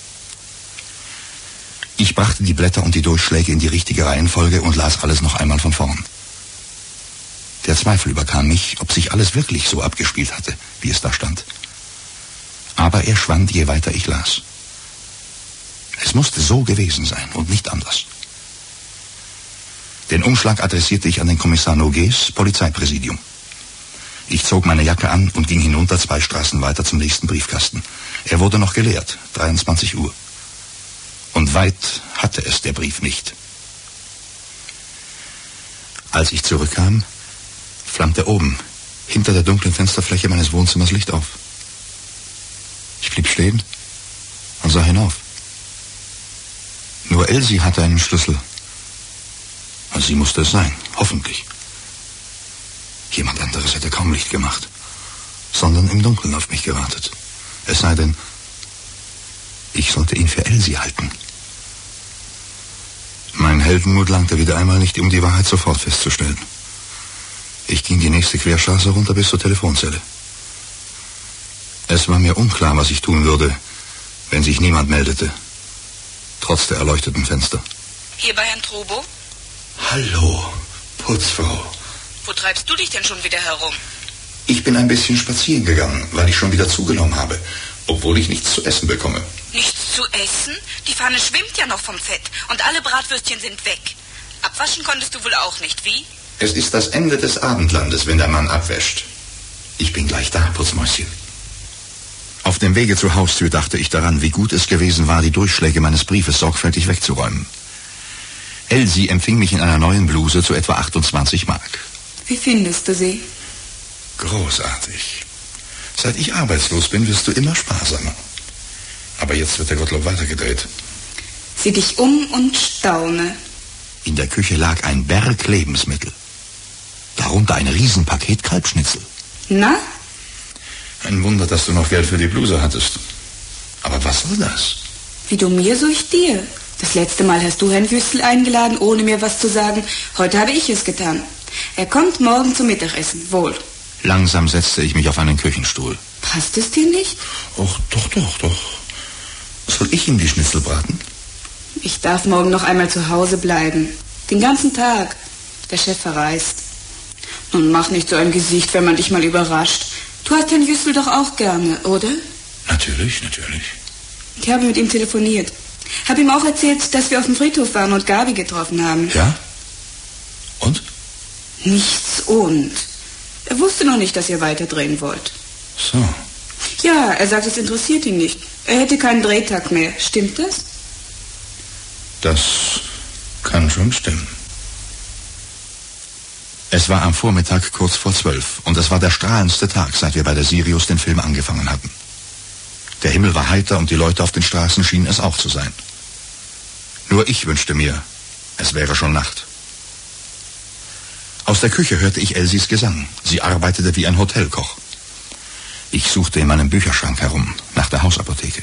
Ich brachte die Blätter und die Durchschläge in die richtige Reihenfolge und las alles noch einmal von vorn. Der Zweifel überkam mich, ob sich alles wirklich so abgespielt hatte, wie es da stand. Aber er schwand, je weiter ich las. Es musste so gewesen sein und nicht anders. Den Umschlag adressierte ich an den Kommissar Nogues Polizeipräsidium. Ich zog meine Jacke an und ging hinunter 2 Straßen weiter zum nächsten Briefkasten. Er wurde noch geleert, 23 Uhr. Und weit hatte es der Brief nicht. Als ich zurückkam, flammte oben, hinter der dunklen Fensterfläche meines Wohnzimmers Licht auf. Ich blieb stehen und sah hinauf. Nur Elsie hatte einen Schlüssel. Und sie musste es sein, hoffentlich. Jemand anderes hätte kaum Licht gemacht, sondern im Dunkeln auf mich gewartet. Es sei denn, ich sollte ihn für Elsie halten. Mein Heldenmut langte wieder einmal nicht, um die Wahrheit sofort festzustellen. Ich ging die nächste Querstraße runter bis zur Telefonzelle. Es war mir unklar, was ich tun würde, wenn sich niemand meldete, trotz der erleuchteten Fenster. Hier bei Herrn Trubo? Hallo, Putzfrau. Wo treibst du dich denn schon wieder herum? Ich bin ein bisschen spazieren gegangen, weil ich schon wieder zugenommen habe, obwohl ich nichts zu essen bekomme. Nichts zu essen? Die Pfanne schwimmt ja noch vom Fett und alle Bratwürstchen sind weg. Abwaschen konntest du wohl auch nicht, wie? Es ist das Ende des Abendlandes, wenn der Mann abwäscht. Ich bin gleich da, Putzmäuschen. Auf dem Wege zur Haustür dachte ich daran, wie gut es gewesen war, die Durchschläge meines Briefes sorgfältig wegzuräumen. Elsie empfing mich in einer neuen Bluse zu etwa 28 Mark. Wie findest du sie? Großartig. Seit ich arbeitslos bin, wirst du immer sparsamer. Aber jetzt wird der Gottlob weitergedreht. Sieh dich um und staune. In der Küche lag ein Berg Lebensmittel. Darunter ein Riesenpaket Kalbschnitzel. Na? Ein Wunder, dass du noch Geld für die Bluse hattest. Aber was soll das? Wie du mir, so ich dir. Das letzte Mal hast du Herrn Wüstel eingeladen, ohne mir was zu sagen. Heute habe ich es getan. Er kommt morgen zum Mittagessen, wohl. Langsam setzte ich mich auf einen Küchenstuhl. Passt es dir nicht? Och, doch. Soll ich ihm die Schnitzel braten? Ich darf morgen noch einmal zu Hause bleiben. Den ganzen Tag. Der Chef verreist. Nun mach nicht so ein Gesicht, wenn man dich mal überrascht. Du hast Herrn Wüstel doch auch gerne, oder? Natürlich. Ich habe mit ihm telefoniert. Habe ihm auch erzählt, dass wir auf dem Friedhof waren und Gabi getroffen haben. Ja? Und? Nichts und. Er wusste noch nicht, dass ihr weiterdrehen wollt. So. Ja, er sagt, es interessiert ihn nicht. Er hätte keinen Drehtag mehr. Stimmt das? Das kann schon stimmen. Es war am Vormittag kurz vor 12 und es war der strahlendste Tag, seit wir bei der Sirius den Film angefangen hatten. Der Himmel war heiter und die Leute auf den Straßen schienen es auch zu sein. Nur ich wünschte mir, es wäre schon Nacht. Aus der Küche hörte ich Elsies Gesang. Sie arbeitete wie ein Hotelkoch. Ich suchte in meinem Bücherschrank herum, nach der Hausapotheke.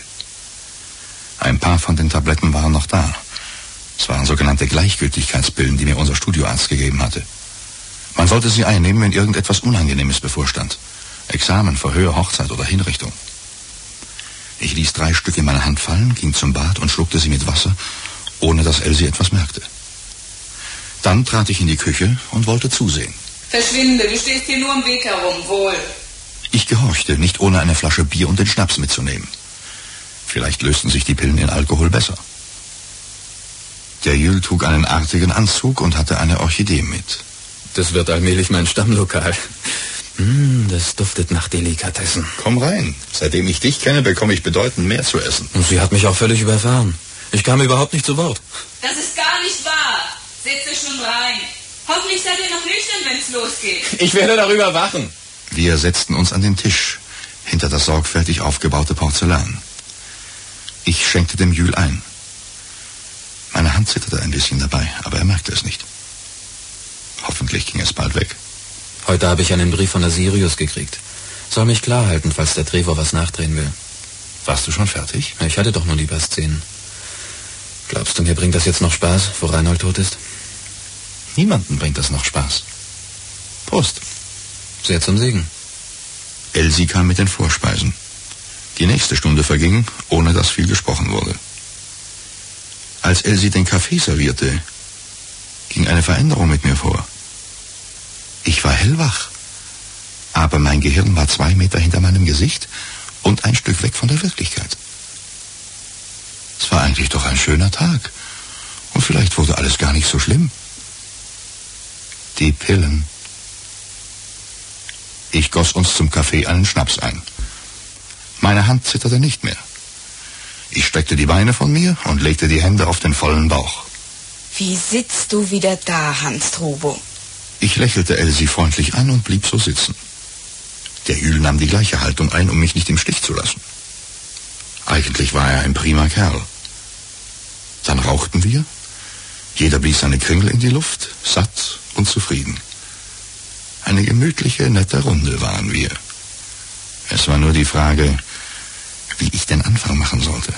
Ein paar von den Tabletten waren noch da. Es waren sogenannte Gleichgültigkeitspillen, die mir unser Studioarzt gegeben hatte. Man sollte sie einnehmen, wenn irgendetwas Unangenehmes bevorstand. Examen, Verhör, Hochzeit oder Hinrichtung. Ich ließ 3 Stück in meine Hand fallen, ging zum Bad und schluckte sie mit Wasser, ohne dass Elsie etwas merkte. Dann trat ich in die Küche und wollte zusehen. Verschwinde, du stehst hier nur im Weg herum, wohl. Ich gehorchte, nicht ohne eine Flasche Bier und den Schnaps mitzunehmen. Vielleicht lösten sich die Pillen in Alkohol besser. Der Jül trug einen artigen Anzug und hatte eine Orchidee mit. Das wird allmählich mein Stammlokal. Das duftet nach Delikatessen. Komm rein. Seitdem ich dich kenne, bekomme ich bedeutend mehr zu essen. Und sie hat mich auch völlig überfahren. Ich kam überhaupt nicht zu Wort. Das ist gar nicht wahr. Setz dich schon rein. Hoffentlich seid ihr noch nüchtern, wenn es losgeht. Ich werde darüber wachen. Wir setzten uns an den Tisch, hinter das sorgfältig aufgebaute Porzellan. Ich schenkte dem Jül ein. Meine Hand zitterte ein bisschen dabei, aber er merkte es nicht. Hoffentlich ging es bald weg. Heute habe ich einen Brief von der Sirius gekriegt. Soll mich klar halten, falls der Trevor was nachdrehen will. Warst du schon fertig? Ich hatte doch nur lieber Szenen. Glaubst du, mir bringt das jetzt noch Spaß, wo Reinhold tot ist? Niemanden bringt das noch Spaß. Prost. Sehr zum Segen. Elsie kam mit den Vorspeisen. Die nächste Stunde verging, ohne dass viel gesprochen wurde. Als Elsie den Kaffee servierte, ging eine Veränderung mit mir vor. Ich war hellwach, aber mein Gehirn war 2 Meter hinter meinem Gesicht und ein Stück weg von der Wirklichkeit. Es war eigentlich doch ein schöner Tag und vielleicht wurde alles gar nicht so schlimm. Die Pillen. Ich goss uns zum Kaffee einen Schnaps ein. Meine Hand zitterte nicht mehr. Ich streckte die Beine von mir und legte die Hände auf den vollen Bauch. Wie sitzt du wieder da, Hans Trubo? Ich lächelte Elsie freundlich an und blieb so sitzen. Der Jül nahm die gleiche Haltung ein, um mich nicht im Stich zu lassen. Eigentlich war er ein prima Kerl. Dann rauchten wir. Jeder blies seine Kringel in die Luft, satt und zufrieden. Eine gemütliche, nette Runde waren wir. Es war nur die Frage, wie ich den Anfang machen sollte.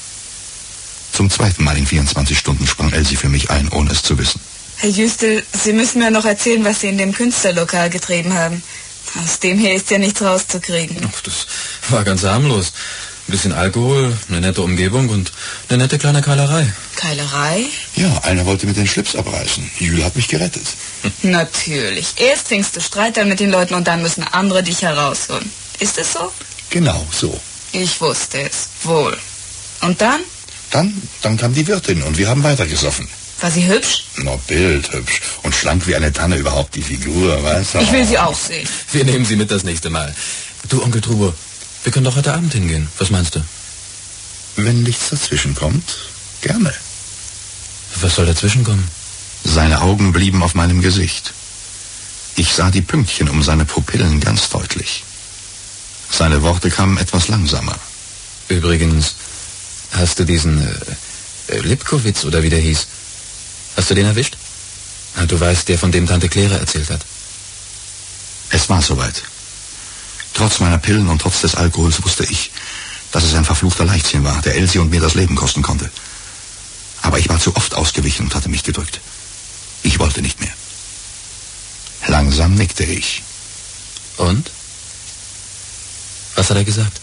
Zum zweiten Mal in 24 Stunden sprang Elsie für mich ein, ohne es zu wissen. Herr Jüstel, Sie müssen mir noch erzählen, was Sie in dem Künstlerlokal getrieben haben. Aus dem hier ist ja nichts rauszukriegen. Ach, das war ganz harmlos. Ein bisschen Alkohol, eine nette Umgebung und eine nette kleine Keilerei. Keilerei? Ja, einer wollte mir den Schlips abreißen. Jül hat mich gerettet. Natürlich. Erst fängst du Streit an mit den Leuten und dann müssen andere dich herausholen. Ist es so? Genau so. Ich wusste es. Wohl. Und dann? Dann kam die Wirtin und wir haben weitergesoffen. War sie hübsch? Na, bildhübsch. Und schlank wie eine Tanne, überhaupt die Figur, weißt du? Ich will sie auch sehen. Wir nehmen sie mit das nächste Mal. Du, Onkel Trubo, wir können doch heute Abend hingehen. Was meinst du? Wenn nichts dazwischen kommt, gerne. Was soll dazwischen kommen? Seine Augen blieben auf meinem Gesicht. Ich sah die Pünktchen um seine Pupillen ganz deutlich. Seine Worte kamen etwas langsamer. Übrigens, hast du diesen Lipkowitz oder wie der hieß? Hast du den erwischt? Na, du weißt, der von dem Tante Claire erzählt hat. Es war soweit. Trotz meiner Pillen und trotz des Alkohols wusste ich, dass es ein verfluchter Leichtsinn war, der Elsie und mir das Leben kosten konnte. Aber ich war zu oft ausgewichen und hatte mich gedrückt. Ich wollte nicht mehr. Langsam nickte ich. Und? Was hat er gesagt?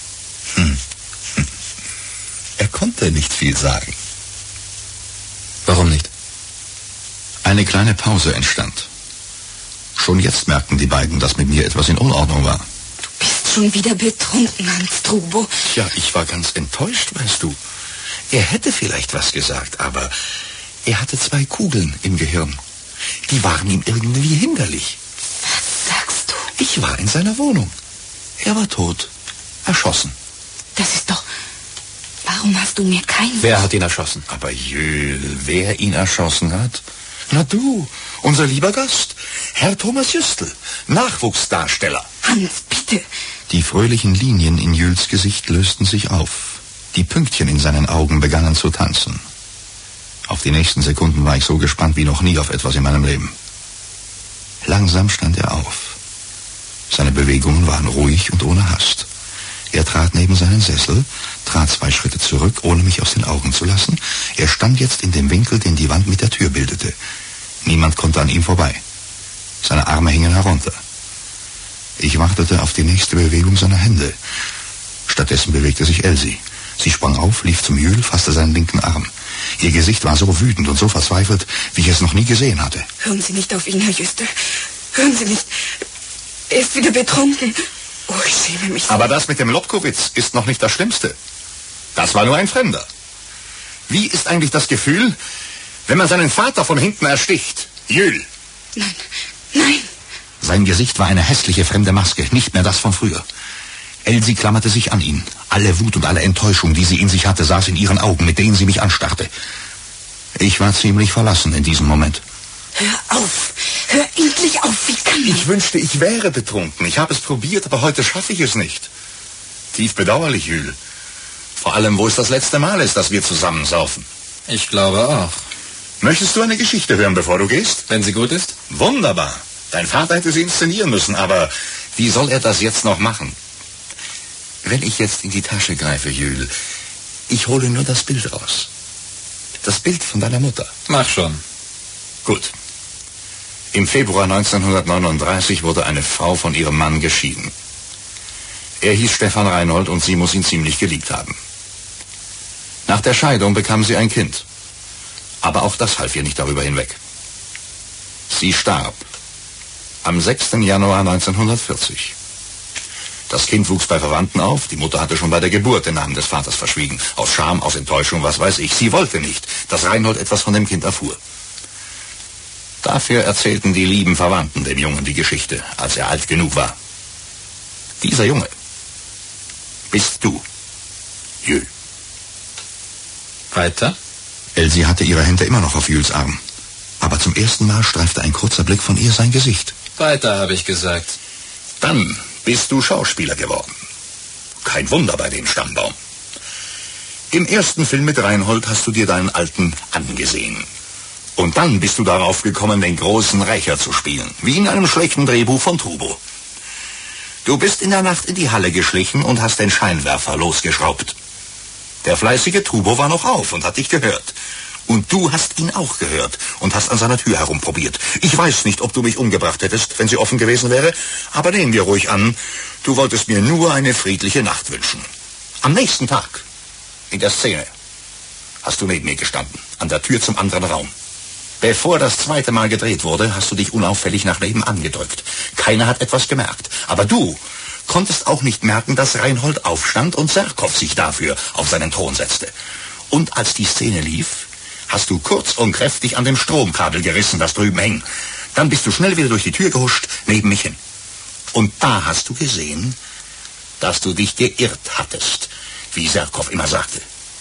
Er konnte nicht viel sagen. Warum nicht? Eine kleine Pause entstand. Schon jetzt merkten die beiden, dass mit mir etwas in Unordnung war. Du bist schon wieder betrunken, Hans Trubo. Ja, ich war ganz enttäuscht, weißt du. Er hätte vielleicht was gesagt, aber er hatte 2 Kugeln im Gehirn. Die waren ihm irgendwie hinderlich. Was sagst du? Ich war in seiner Wohnung. Er war tot. Erschossen. Das ist doch... Warum hast du mir keinen... Wer hat ihn erschossen? Aber Jül, wer ihn erschossen hat? Na du, unser lieber Gast, Herr Thomas Jüstel, Nachwuchsdarsteller. Hans, bitte. Die fröhlichen Linien in Jüls Gesicht lösten sich auf. Die Pünktchen in seinen Augen begannen zu tanzen. Auf die nächsten Sekunden war ich so gespannt wie noch nie auf etwas in meinem Leben. Langsam stand er auf. Seine Bewegungen waren ruhig und ohne Hast. Er trat neben seinen Sessel, trat 2 Schritte zurück, ohne mich aus den Augen zu lassen. Er stand jetzt in dem Winkel, den die Wand mit der Tür bildete. Niemand konnte an ihm vorbei. Seine Arme hingen herunter. Ich wartete auf die nächste Bewegung seiner Hände. Stattdessen bewegte sich Elsie. Sie sprang auf, lief zum Jül, fasste seinen linken Arm. Ihr Gesicht war so wütend und so verzweifelt, wie ich es noch nie gesehen hatte. Hören Sie nicht auf ihn, Herr Jüstel. Hören Sie nicht. Er ist wieder betrunken. Oh, ich schäme mich so. Aber das mit dem Lobkowitz ist noch nicht das Schlimmste. Das war nur ein Fremder. Wie ist eigentlich das Gefühl, wenn man seinen Vater von hinten ersticht? Jül. Nein, nein. Sein Gesicht war eine hässliche fremde Maske, nicht mehr das von früher. Elsie klammerte sich an ihn. Alle Wut und alle Enttäuschung, die sie in sich hatte, saß in ihren Augen, mit denen sie mich anstarrte. Ich war ziemlich verlassen in diesem Moment. Hör auf. Hör endlich auf. Wie kann man... Ich wünschte, ich wäre betrunken. Ich habe es probiert, aber heute schaffe ich es nicht. Tief bedauerlich, Jül. Vor allem, wo es das letzte Mal ist, dass wir zusammen saufen. Ich glaube auch. Möchtest du eine Geschichte hören, bevor du gehst? Wenn sie gut ist? Wunderbar. Dein Vater hätte sie inszenieren müssen, aber wie soll er das jetzt noch machen? Wenn ich jetzt in die Tasche greife, Jül, ich hole nur das Bild raus. Das Bild von deiner Mutter. Mach schon. Gut. Im Februar 1939 wurde eine Frau von ihrem Mann geschieden. Er hieß Stefan Reinhold und sie muss ihn ziemlich geliebt haben. Nach der Scheidung bekam sie ein Kind. Aber auch das half ihr nicht darüber hinweg. Sie starb am 6. Januar 1940. Das Kind wuchs bei Verwandten auf. Die Mutter hatte schon bei der Geburt den Namen des Vaters verschwiegen. Aus Scham, aus Enttäuschung, was weiß ich. Sie wollte nicht, dass Reinhold etwas von dem Kind erfuhr. Dafür erzählten die lieben Verwandten dem Jungen die Geschichte, als er alt genug war. Dieser Junge bist du, Jules. Weiter? Elsie hatte ihre Hände immer noch auf Jules Arm. Aber zum ersten Mal streifte ein kurzer Blick von ihr sein Gesicht. Weiter, habe ich gesagt. Dann bist du Schauspieler geworden. Kein Wunder bei dem Stammbaum. Im ersten Film mit Reinhold hast du dir deinen Alten angesehen. Und dann bist du darauf gekommen, den großen Rächer zu spielen. Wie in einem schlechten Drehbuch von Trubo. Du bist in der Nacht in die Halle geschlichen und hast den Scheinwerfer losgeschraubt. Der fleißige Trubo war noch auf und hat dich gehört. Und du hast ihn auch gehört und hast an seiner Tür herumprobiert. Ich weiß nicht, ob du mich umgebracht hättest, wenn sie offen gewesen wäre, aber nehmen wir ruhig an, du wolltest mir nur eine friedliche Nacht wünschen. Am nächsten Tag, in der Szene, hast du neben mir gestanden, an der Tür zum anderen Raum. Bevor das zweite Mal gedreht wurde, hast du dich unauffällig nach nebenan gedrückt. Keiner hat etwas gemerkt, aber du konntest auch nicht merken, dass Reinhold aufstand und Serkow sich dafür auf seinen Thron setzte. Und als die Szene lief, hast du kurz und kräftig an dem Stromkabel gerissen, das drüben hing. Dann bist du schnell wieder durch die Tür gehuscht, neben mich hin. Und da hast du gesehen, dass du dich geirrt hattest, wie Serkow immer sagte.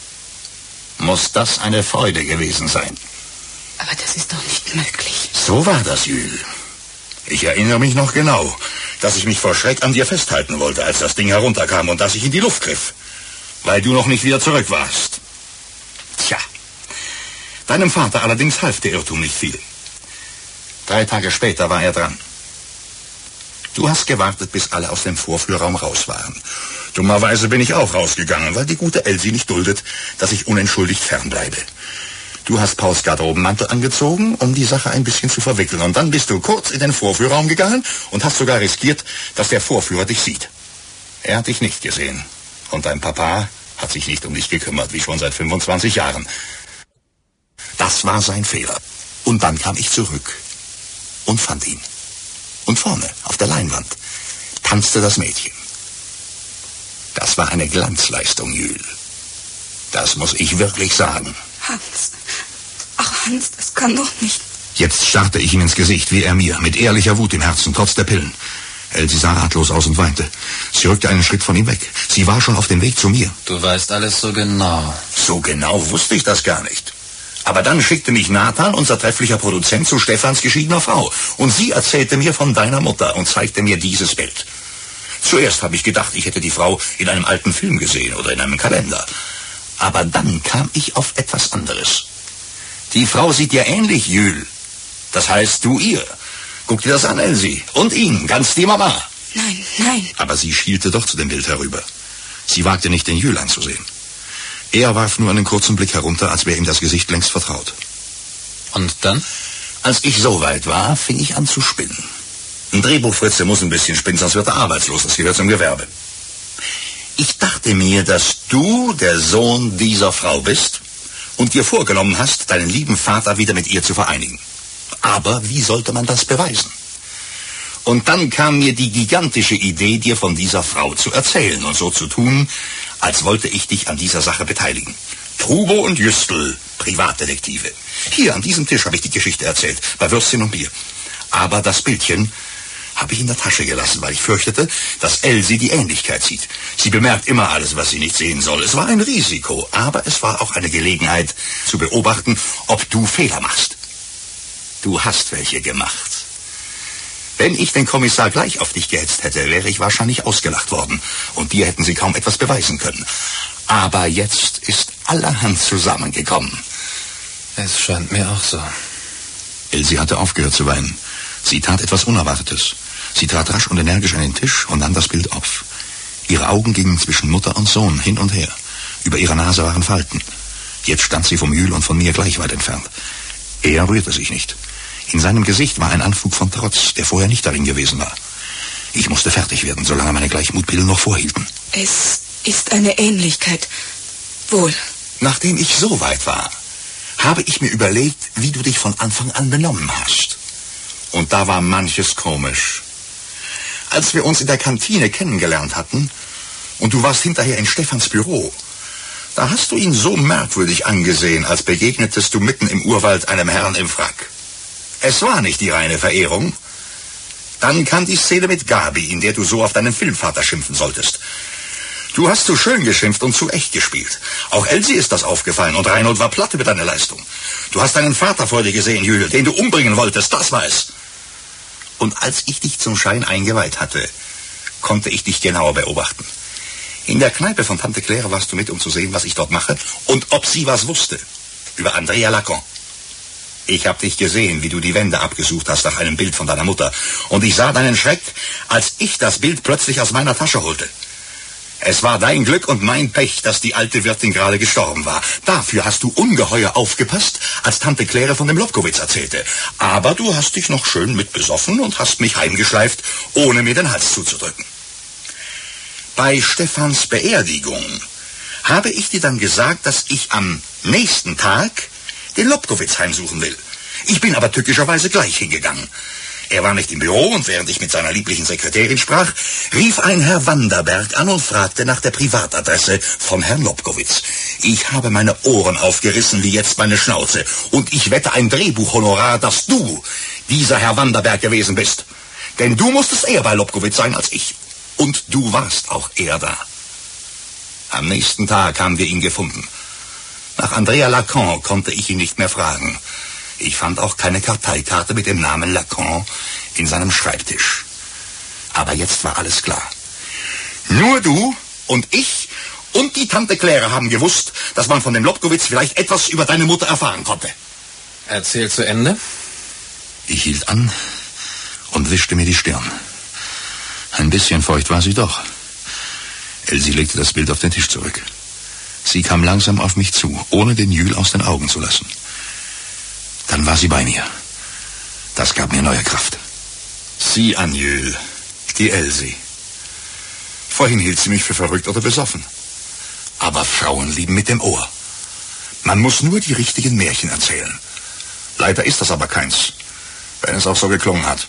Muss das eine Freude gewesen sein? Aber das ist doch nicht möglich. So war das, Jules. Ich erinnere mich noch genau, dass ich mich vor Schreck an dir festhalten wollte, als das Ding herunterkam und dass ich in die Luft griff, weil du noch nicht wieder zurück warst. Tja, deinem Vater allerdings half der Irrtum nicht viel. 3 Tage später war er dran. Du hast gewartet, bis alle aus dem Vorführraum raus waren. Dummerweise bin ich auch rausgegangen, weil die gute Elsie nicht duldet, dass ich unentschuldigt fernbleibe. Du hast Pauls Garderobenmantel angezogen, um die Sache ein bisschen zu verwickeln. Und dann bist du kurz in den Vorführraum gegangen und hast sogar riskiert, dass der Vorführer dich sieht. Er hat dich nicht gesehen. Und dein Papa hat sich nicht um dich gekümmert, wie schon seit 25 Jahren. Das war sein Fehler. Und dann kam ich zurück und fand ihn. Und vorne, auf der Leinwand, tanzte das Mädchen. Das war eine Glanzleistung, Jules. Das muss ich wirklich sagen. Hans. Ach, Hans, das kann doch nicht. Jetzt starrte ich ihm ins Gesicht, wie er mir, mit ehrlicher Wut im Herzen, trotz der Pillen. Elsie sah ratlos aus und weinte. Sie rückte einen Schritt von ihm weg. Sie war schon auf dem Weg zu mir. Du weißt alles so genau. So genau wusste ich das gar nicht. Aber dann schickte mich Nathan, unser trefflicher Produzent, zu Stefans geschiedener Frau. Und sie erzählte mir von deiner Mutter und zeigte mir dieses Bild. Zuerst habe ich gedacht, ich hätte die Frau in einem alten Film gesehen oder in einem Kalender. Aber dann kam ich auf etwas anderes. Die Frau sieht dir ähnlich, Jules. Das heißt, du ihr. Guck dir das an, Elsie. Und ihn, ganz die Mama. Nein, nein. Aber sie schielte doch zu dem Bild herüber. Sie wagte nicht, den Jules anzusehen. Er warf nur einen kurzen Blick herunter, als wäre ihm das Gesicht längst vertraut. Und dann? Als ich so weit war, fing ich an zu spinnen. Ein Drehbuchfritze muss ein bisschen spinnen, sonst wird er arbeitslos. Das gehört zum Gewerbe. Ich dachte mir, dass du der Sohn dieser Frau bist und dir vorgenommen hast, deinen lieben Vater wieder mit ihr zu vereinigen. Aber wie sollte man das beweisen? Und dann kam mir die gigantische Idee, dir von dieser Frau zu erzählen und so zu tun, als wollte ich dich an dieser Sache beteiligen. Trubo und Jüstl, Privatdetektive. Hier an diesem Tisch habe ich die Geschichte erzählt, bei Würstchen und Bier. Aber das Bildchen habe ich in der Tasche gelassen, weil ich fürchtete, dass Elsie die Ähnlichkeit sieht. Sie bemerkt immer alles, was sie nicht sehen soll. Es war ein Risiko, aber es war auch eine Gelegenheit zu beobachten, ob du Fehler machst. Du hast welche gemacht. Wenn ich den Kommissar gleich auf dich gehetzt hätte, wäre ich wahrscheinlich ausgelacht worden. Und dir hätten sie kaum etwas beweisen können. Aber jetzt ist allerhand zusammengekommen. Es scheint mir auch so. Elsie hatte aufgehört zu weinen. Sie tat etwas Unerwartetes. Sie trat rasch und energisch an den Tisch und nahm das Bild auf. Ihre Augen gingen zwischen Mutter und Sohn hin und her. Über ihrer Nase waren Falten. Jetzt stand sie vom Jules und von mir gleich weit entfernt. Er rührte sich nicht. In seinem Gesicht war ein Anflug von Trotz, der vorher nicht darin gewesen war. Ich musste fertig werden, solange meine Gleichmutpillen noch vorhielten. Es ist eine Ähnlichkeit. Wohl. Nachdem ich so weit war, habe ich mir überlegt, wie du dich von Anfang an benommen hast. Und da war manches komisch. Als wir uns in der Kantine kennengelernt hatten und du warst hinterher in Stefans Büro, da hast du ihn so merkwürdig angesehen, als begegnetest du mitten im Urwald einem Herrn im Frack. Es war nicht die reine Verehrung. Dann kam die Szene mit Gabi, in der du so auf deinen Filmvater schimpfen solltest. Du hast zu schön geschimpft und zu echt gespielt. Auch Elsie ist das aufgefallen und Reinhold war platt über deine Leistung. Du hast deinen Vater vor dir gesehen, Jules, den du umbringen wolltest, das war es. Und als ich dich zum Schein eingeweiht hatte, konnte ich dich genauer beobachten. In der Kneipe von Tante Claire warst du mit, um zu sehen, was ich dort mache und ob sie was wusste über Andrea Lacan. Ich habe dich gesehen, wie du die Wände abgesucht hast nach einem Bild von deiner Mutter. Und ich sah deinen Schreck, als ich das Bild plötzlich aus meiner Tasche holte. Es war dein Glück und mein Pech, dass die alte Wirtin gerade gestorben war. Dafür hast du ungeheuer aufgepasst, als Tante Claire von dem Lobkowitz erzählte. Aber du hast dich noch schön mitbesoffen und hast mich heimgeschleift, ohne mir den Hals zuzudrücken. Bei Stefans Beerdigung habe ich dir dann gesagt, dass ich am nächsten Tag den Lobkowitz heimsuchen will. Ich bin aber tückischerweise gleich hingegangen. Er war nicht im Büro und während ich mit seiner lieblichen Sekretärin sprach, rief ein Herr Wanderberg an und fragte nach der Privatadresse von Herrn Lobkowitz. Ich habe meine Ohren aufgerissen wie jetzt meine Schnauze und ich wette ein Drehbuchhonorar, dass du dieser Herr Wanderberg gewesen bist. Denn du musstest eher bei Lobkowitz sein als ich. Und du warst auch eher da. Am nächsten Tag haben wir ihn gefunden. Nach Andrea Lacan konnte ich ihn nicht mehr fragen. Ich fand auch keine Karteikarte mit dem Namen Lacan in seinem Schreibtisch. Aber jetzt war alles klar. Nur du und ich und die Tante Claire haben gewusst, dass man von dem Lobkowitz vielleicht etwas über deine Mutter erfahren konnte. Erzähl zu Ende. Ich hielt an und wischte mir die Stirn. Ein bisschen feucht war sie doch. Elsie legte das Bild auf den Tisch zurück. Sie kam langsam auf mich zu, ohne den Jules aus den Augen zu lassen. Dann war sie bei mir. Das gab mir neue Kraft. Sieh an, Jules, die Elsie. Vorhin hielt sie mich für verrückt oder besoffen. Aber Frauen lieben mit dem Ohr. Man muss nur die richtigen Märchen erzählen. Leider ist das aber keins, wenn es auch so geklungen hat.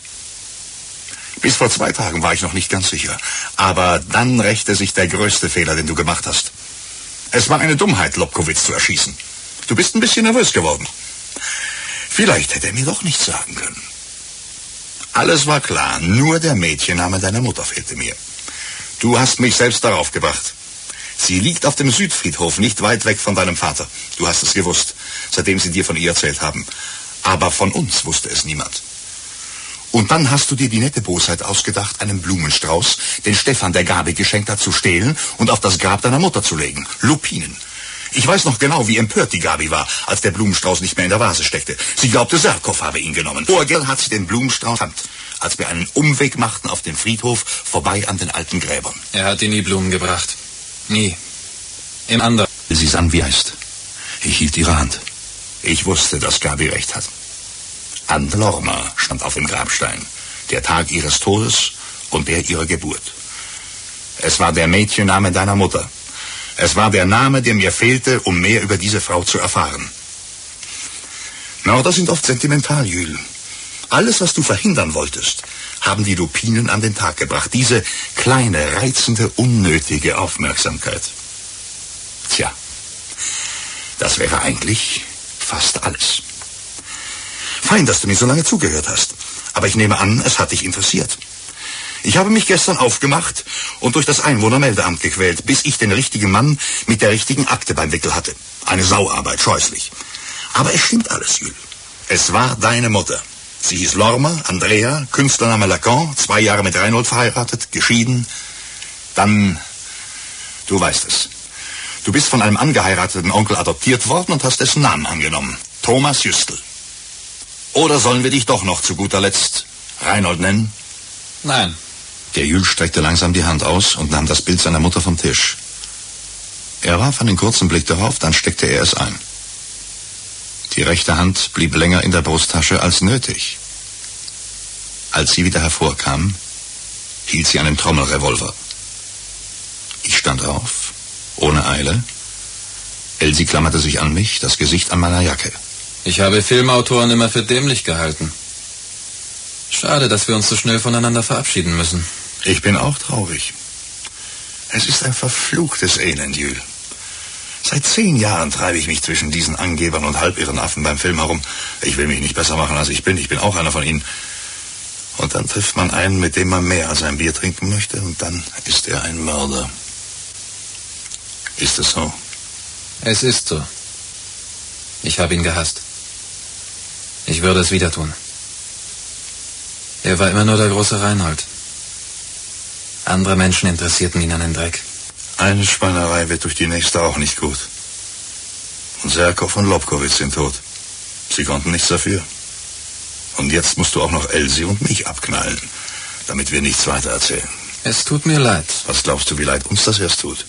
Bis vor 2 Tagen war ich noch nicht ganz sicher. Aber dann rächte sich der größte Fehler, den du gemacht hast. Es war eine Dummheit, Lobkowitz zu erschießen. Du bist ein bisschen nervös geworden. Vielleicht hätte er mir doch nichts sagen können. Alles war klar, nur der Mädchenname deiner Mutter fehlte mir. Du hast mich selbst darauf gebracht. Sie liegt auf dem Südfriedhof, nicht weit weg von deinem Vater. Du hast es gewusst, seitdem sie dir von ihr erzählt haben. Aber von uns wusste es niemand. Und dann hast du dir die nette Bosheit ausgedacht, einen Blumenstrauß, den Stefan der Gabi geschenkt hat, zu stehlen und auf das Grab deiner Mutter zu legen. Lupinen. Ich weiß noch genau, wie empört die Gabi war, als der Blumenstrauß nicht mehr in der Vase steckte. Sie glaubte, Serkow habe ihn genommen. Vorgestern hat sie den Blumenstrauß erkannt, als wir einen Umweg machten auf dem Friedhof, vorbei an den alten Gräbern. Er hat dir nie Blumen gebracht. Nie. Im anderen. Sie sann wie Eist. Ich hielt ihre Hand. Ich wusste, dass Gabi recht hat. Anne Lormer stand auf dem Grabstein. Der Tag ihres Todes und der ihrer Geburt. Es war der Mädchenname deiner Mutter. Es war der Name, der mir fehlte, um mehr über diese Frau zu erfahren. Mörder sind oft sentimental, Jules. Alles, was du verhindern wolltest, haben die Lupinen an den Tag gebracht. Diese kleine, reizende, unnötige Aufmerksamkeit. Tja, das wäre eigentlich fast alles. Fein, dass du mir so lange zugehört hast. Aber ich nehme an, es hat dich interessiert. Ich habe mich gestern aufgemacht und durch das Einwohnermeldeamt gequält, bis ich den richtigen Mann mit der richtigen Akte beim Wickel hatte. Eine Sauarbeit, scheußlich. Aber es stimmt alles, Jules. Es war deine Mutter. Sie hieß Lormer, Andrea, Künstlername Lacan, 2 Jahre mit Reinhold verheiratet, geschieden. Dann, du weißt es. Du bist von einem angeheirateten Onkel adoptiert worden und hast dessen Namen angenommen. Thomas Jüstl. Oder sollen wir dich doch noch zu guter Letzt Reinhold nennen? Nein. Der Jules streckte langsam die Hand aus und nahm das Bild seiner Mutter vom Tisch. Er warf einen kurzen Blick darauf, dann steckte er es ein. Die rechte Hand blieb länger in der Brusttasche als nötig. Als sie wieder hervorkam, hielt sie einen Trommelrevolver. Ich stand auf, ohne Eile. Elsie klammerte sich an mich, das Gesicht an meiner Jacke. Ich habe Filmautoren immer für dämlich gehalten. Schade, dass wir uns so schnell voneinander verabschieden müssen. Ich bin auch traurig. Es ist ein verfluchtes Elend, Jules. Seit 10 Jahren treibe ich mich zwischen diesen Angebern und halbirren Affen beim Film herum. Ich will mich nicht besser machen, als ich bin. Ich bin auch einer von ihnen. Und dann trifft man einen, mit dem man mehr als ein Bier trinken möchte, und dann ist er ein Mörder. Ist es so? Es ist so. Ich habe ihn gehasst. Ich würde es wieder tun. Er war immer nur der große Reinhold. Andere Menschen interessierten ihn an den Dreck. Eine Schweinerei wird durch die nächste auch nicht gut. Und Serkow und Lobkowitz sind tot. Sie konnten nichts dafür. Und jetzt musst du auch noch Elsie und mich abknallen, damit wir nichts weiter erzählen. Es tut mir leid. Was glaubst du, wie leid uns das erst tut?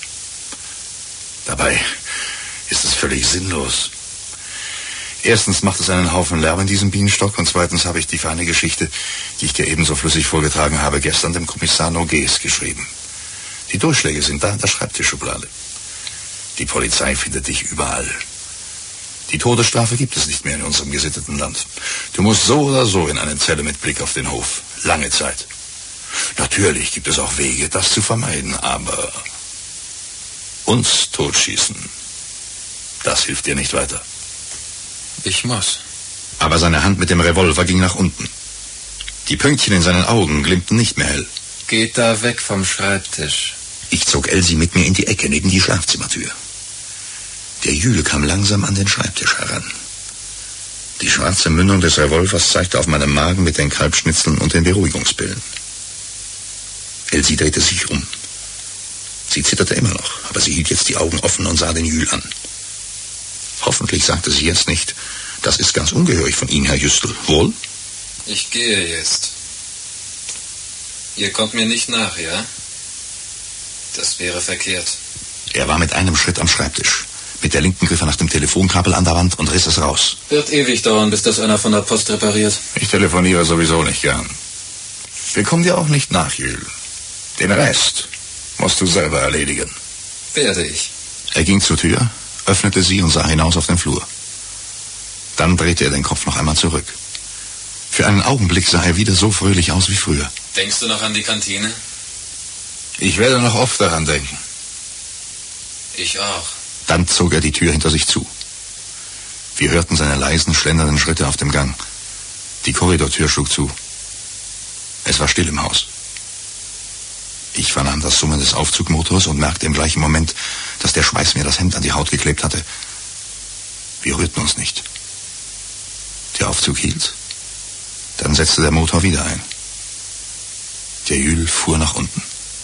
Dabei ist es völlig sinnlos. Erstens macht es einen Haufen Lärm in diesem Bienenstock, und zweitens habe ich die feine Geschichte, die ich dir ebenso flüssig vorgetragen habe, gestern dem Kommissar Nogues geschrieben. Die Durchschläge sind da in der Schreibtischschublade. Die Polizei findet dich überall. Die Todesstrafe gibt es nicht mehr in unserem gesitteten Land. Du musst so oder so in eine Zelle mit Blick auf den Hof. Lange Zeit. Natürlich gibt es auch Wege, das zu vermeiden, aber uns totschießen, das hilft dir nicht weiter. Ich muss. Aber seine Hand mit dem Revolver ging nach unten. Die Pünktchen in seinen Augen glimmten nicht mehr hell. Geht da weg vom Schreibtisch. Ich zog Elsie mit mir in die Ecke neben die Schlafzimmertür. Der Jühl kam langsam an den Schreibtisch heran. Die schwarze Mündung des Revolvers zeigte auf meinem Magen mit den Kalbschnitzeln und den Beruhigungspillen. Elsie drehte sich um. Sie zitterte immer noch, aber sie hielt jetzt die Augen offen und sah den Jühl an. Hoffentlich sagte sie jetzt nicht, das ist ganz ungehörig von Ihnen, Herr Jüstel. Wohl? Ich gehe jetzt. Ihr kommt mir nicht nach, ja? Das wäre verkehrt. Er war mit einem Schritt am Schreibtisch. Mit der linken griff er nach dem Telefonkabel an der Wand und riss es raus. Wird ewig dauern, bis das einer von der Post repariert. Ich telefoniere sowieso nicht gern. Wir kommen dir auch nicht nach, Jühl. Den Rest musst du selber erledigen. Werde ich. Er ging zur Tür, öffnete sie und sah hinaus auf den Flur. Dann drehte er den Kopf noch einmal zurück. Für einen Augenblick sah er wieder so fröhlich aus wie früher. Denkst du noch an die Kantine? Ich werde noch oft daran denken. Ich auch. Dann zog er die Tür hinter sich zu. Wir hörten seine leisen, schlendernden Schritte auf dem Gang. Die Korridortür schlug zu. Es war still im Haus. Ich vernahm das Summen des Aufzugmotors und merkte im gleichen Moment, dass der Schweiß mir das Hemd an die Haut geklebt hatte. Wir rührten uns nicht. Der Aufzug hielt. Dann setzte der Motor wieder ein. Der Jühl fuhr nach unten.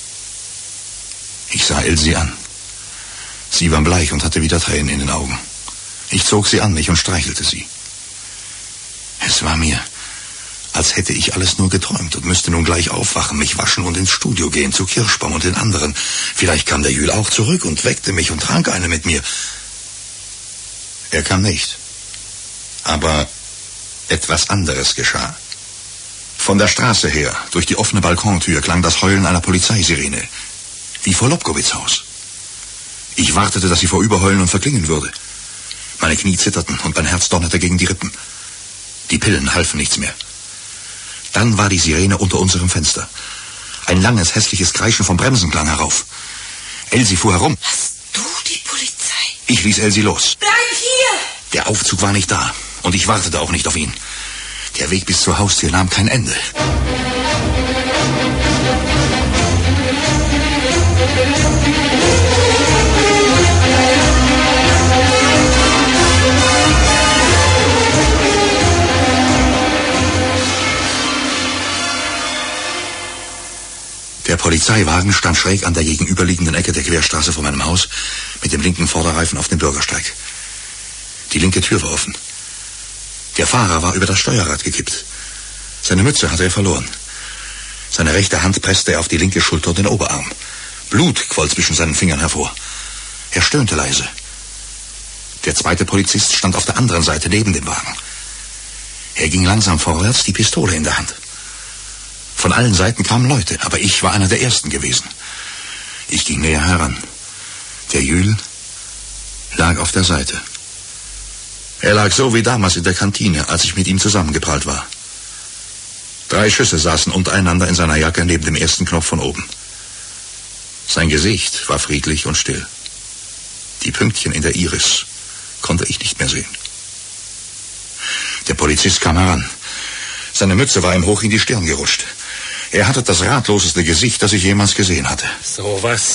Ich sah Elsie an. Sie war bleich und hatte wieder Tränen in den Augen. Ich zog sie an mich und streichelte sie. Es war mir, als hätte ich alles nur geträumt und müsste nun gleich aufwachen, mich waschen und ins Studio gehen, zu Kirschbaum und den anderen. Vielleicht kam der Jühl auch zurück und weckte mich und trank eine mit mir. Er kam nicht. Aber etwas anderes geschah. Von der Straße her, durch die offene Balkontür, klang das Heulen einer Polizeisirene. Wie vor Lobkowitz' Haus. Ich wartete, dass sie vorüberheulen und verklingen würde. Meine Knie zitterten und mein Herz donnerte gegen die Rippen. Die Pillen halfen nichts mehr. Dann war die Sirene unter unserem Fenster. Ein langes, hässliches Kreischen vom Bremsen klang herauf. Elsie fuhr herum. Hast du die Polizei? Ich ließ Elsie los. Bleib hier! Der Aufzug war nicht da und ich wartete auch nicht auf ihn. Der Weg bis zur Haustür nahm kein Ende. Der Polizeiwagen stand schräg an der gegenüberliegenden Ecke der Querstraße vor meinem Haus, mit dem linken Vorderreifen auf dem Bürgersteig. Die linke Tür war offen. Der Fahrer war über das Steuerrad gekippt. Seine Mütze hatte er verloren. Seine rechte Hand presste er auf die linke Schulter und den Oberarm. Blut quoll zwischen seinen Fingern hervor. Er stöhnte leise. Der zweite Polizist stand auf der anderen Seite neben dem Wagen. Er ging langsam vorwärts, die Pistole in der Hand. Von allen Seiten kamen Leute, aber ich war einer der Ersten gewesen. Ich ging näher heran. Der Jühl lag auf der Seite. Er lag so wie damals in der Kantine, als ich mit ihm zusammengeprallt war. 3 Schüsse saßen untereinander in seiner Jacke neben dem ersten Knopf von oben. Sein Gesicht war friedlich und still. Die Pünktchen in der Iris konnte ich nicht mehr sehen. Der Polizist kam heran. Seine Mütze war ihm hoch in die Stirn gerutscht. Er hatte das ratloseste Gesicht, das ich jemals gesehen hatte. So was.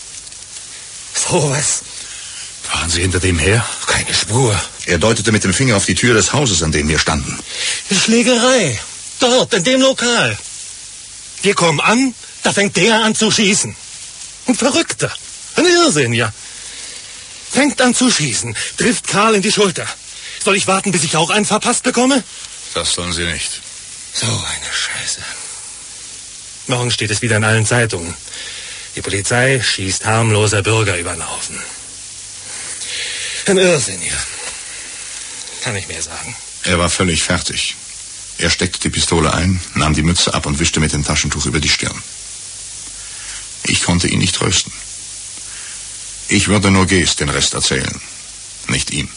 Waren Sie hinter dem her? Keine Spur. Er deutete mit dem Finger auf die Tür des Hauses, an dem wir standen. Schlägerei. Dort, in dem Lokal. Wir kommen an, da fängt der an zu schießen. Ein Verrückter. Ein Irrsinniger. Fängt an zu schießen, trifft Karl in die Schulter. Soll ich warten, bis ich auch einen verpasst bekomme? Das sollen Sie nicht. So eine Scheiße. Morgen steht es wieder in allen Zeitungen. Die Polizei schießt harmloser Bürger über den Haufen. Ein Irrsinniger. Kann ich mehr sagen. Er war völlig fertig. Er steckte die Pistole ein, nahm die Mütze ab und wischte mit dem Taschentuch über die Stirn. Ich konnte ihn nicht trösten. Ich würde nur Gees den Rest erzählen, nicht ihm.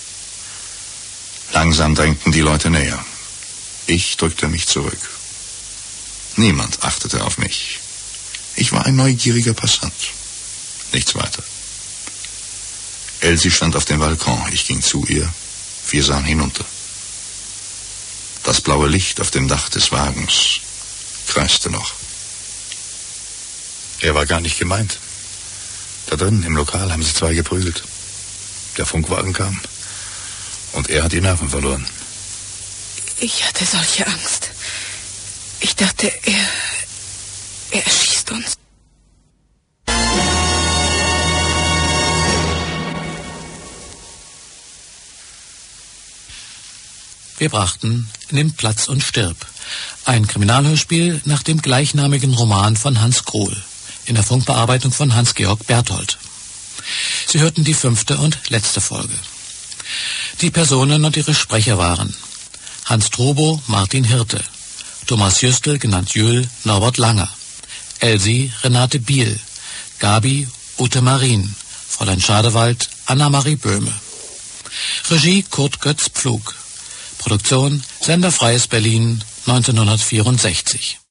Langsam drängten die Leute näher. Ich drückte mich zurück. Niemand achtete auf mich. Ich war ein neugieriger Passant. Nichts weiter. Elsie stand auf dem Balkon. Ich ging zu ihr. Wir sahen hinunter. Das blaue Licht auf dem Dach des Wagens kreiste noch. Er war gar nicht gemeint. Da drin im Lokal haben sich zwei geprügelt. Der Funkwagen kam und er hat die Nerven verloren. Ich hatte solche Angst. Ich dachte, er erschießt uns. Wir brachten Nimm Platz und stirb, ein Kriminalhörspiel nach dem gleichnamigen Roman von Hans Grohl, in der Funkbearbeitung von Hans-Georg Berthold. Sie hörten die 5. und letzte Folge. Die Personen und ihre Sprecher waren Hans Trobo, Martin Hirte, Thomas Jüstel, genannt Jöhl, Norbert Langer, Elsie, Renate Biel, Gabi, Ute Marin, Fräulein Schadewald, Anna-Marie Böhme. Regie Kurt Götz Pflug. Produktion Sender Freies Berlin 1964.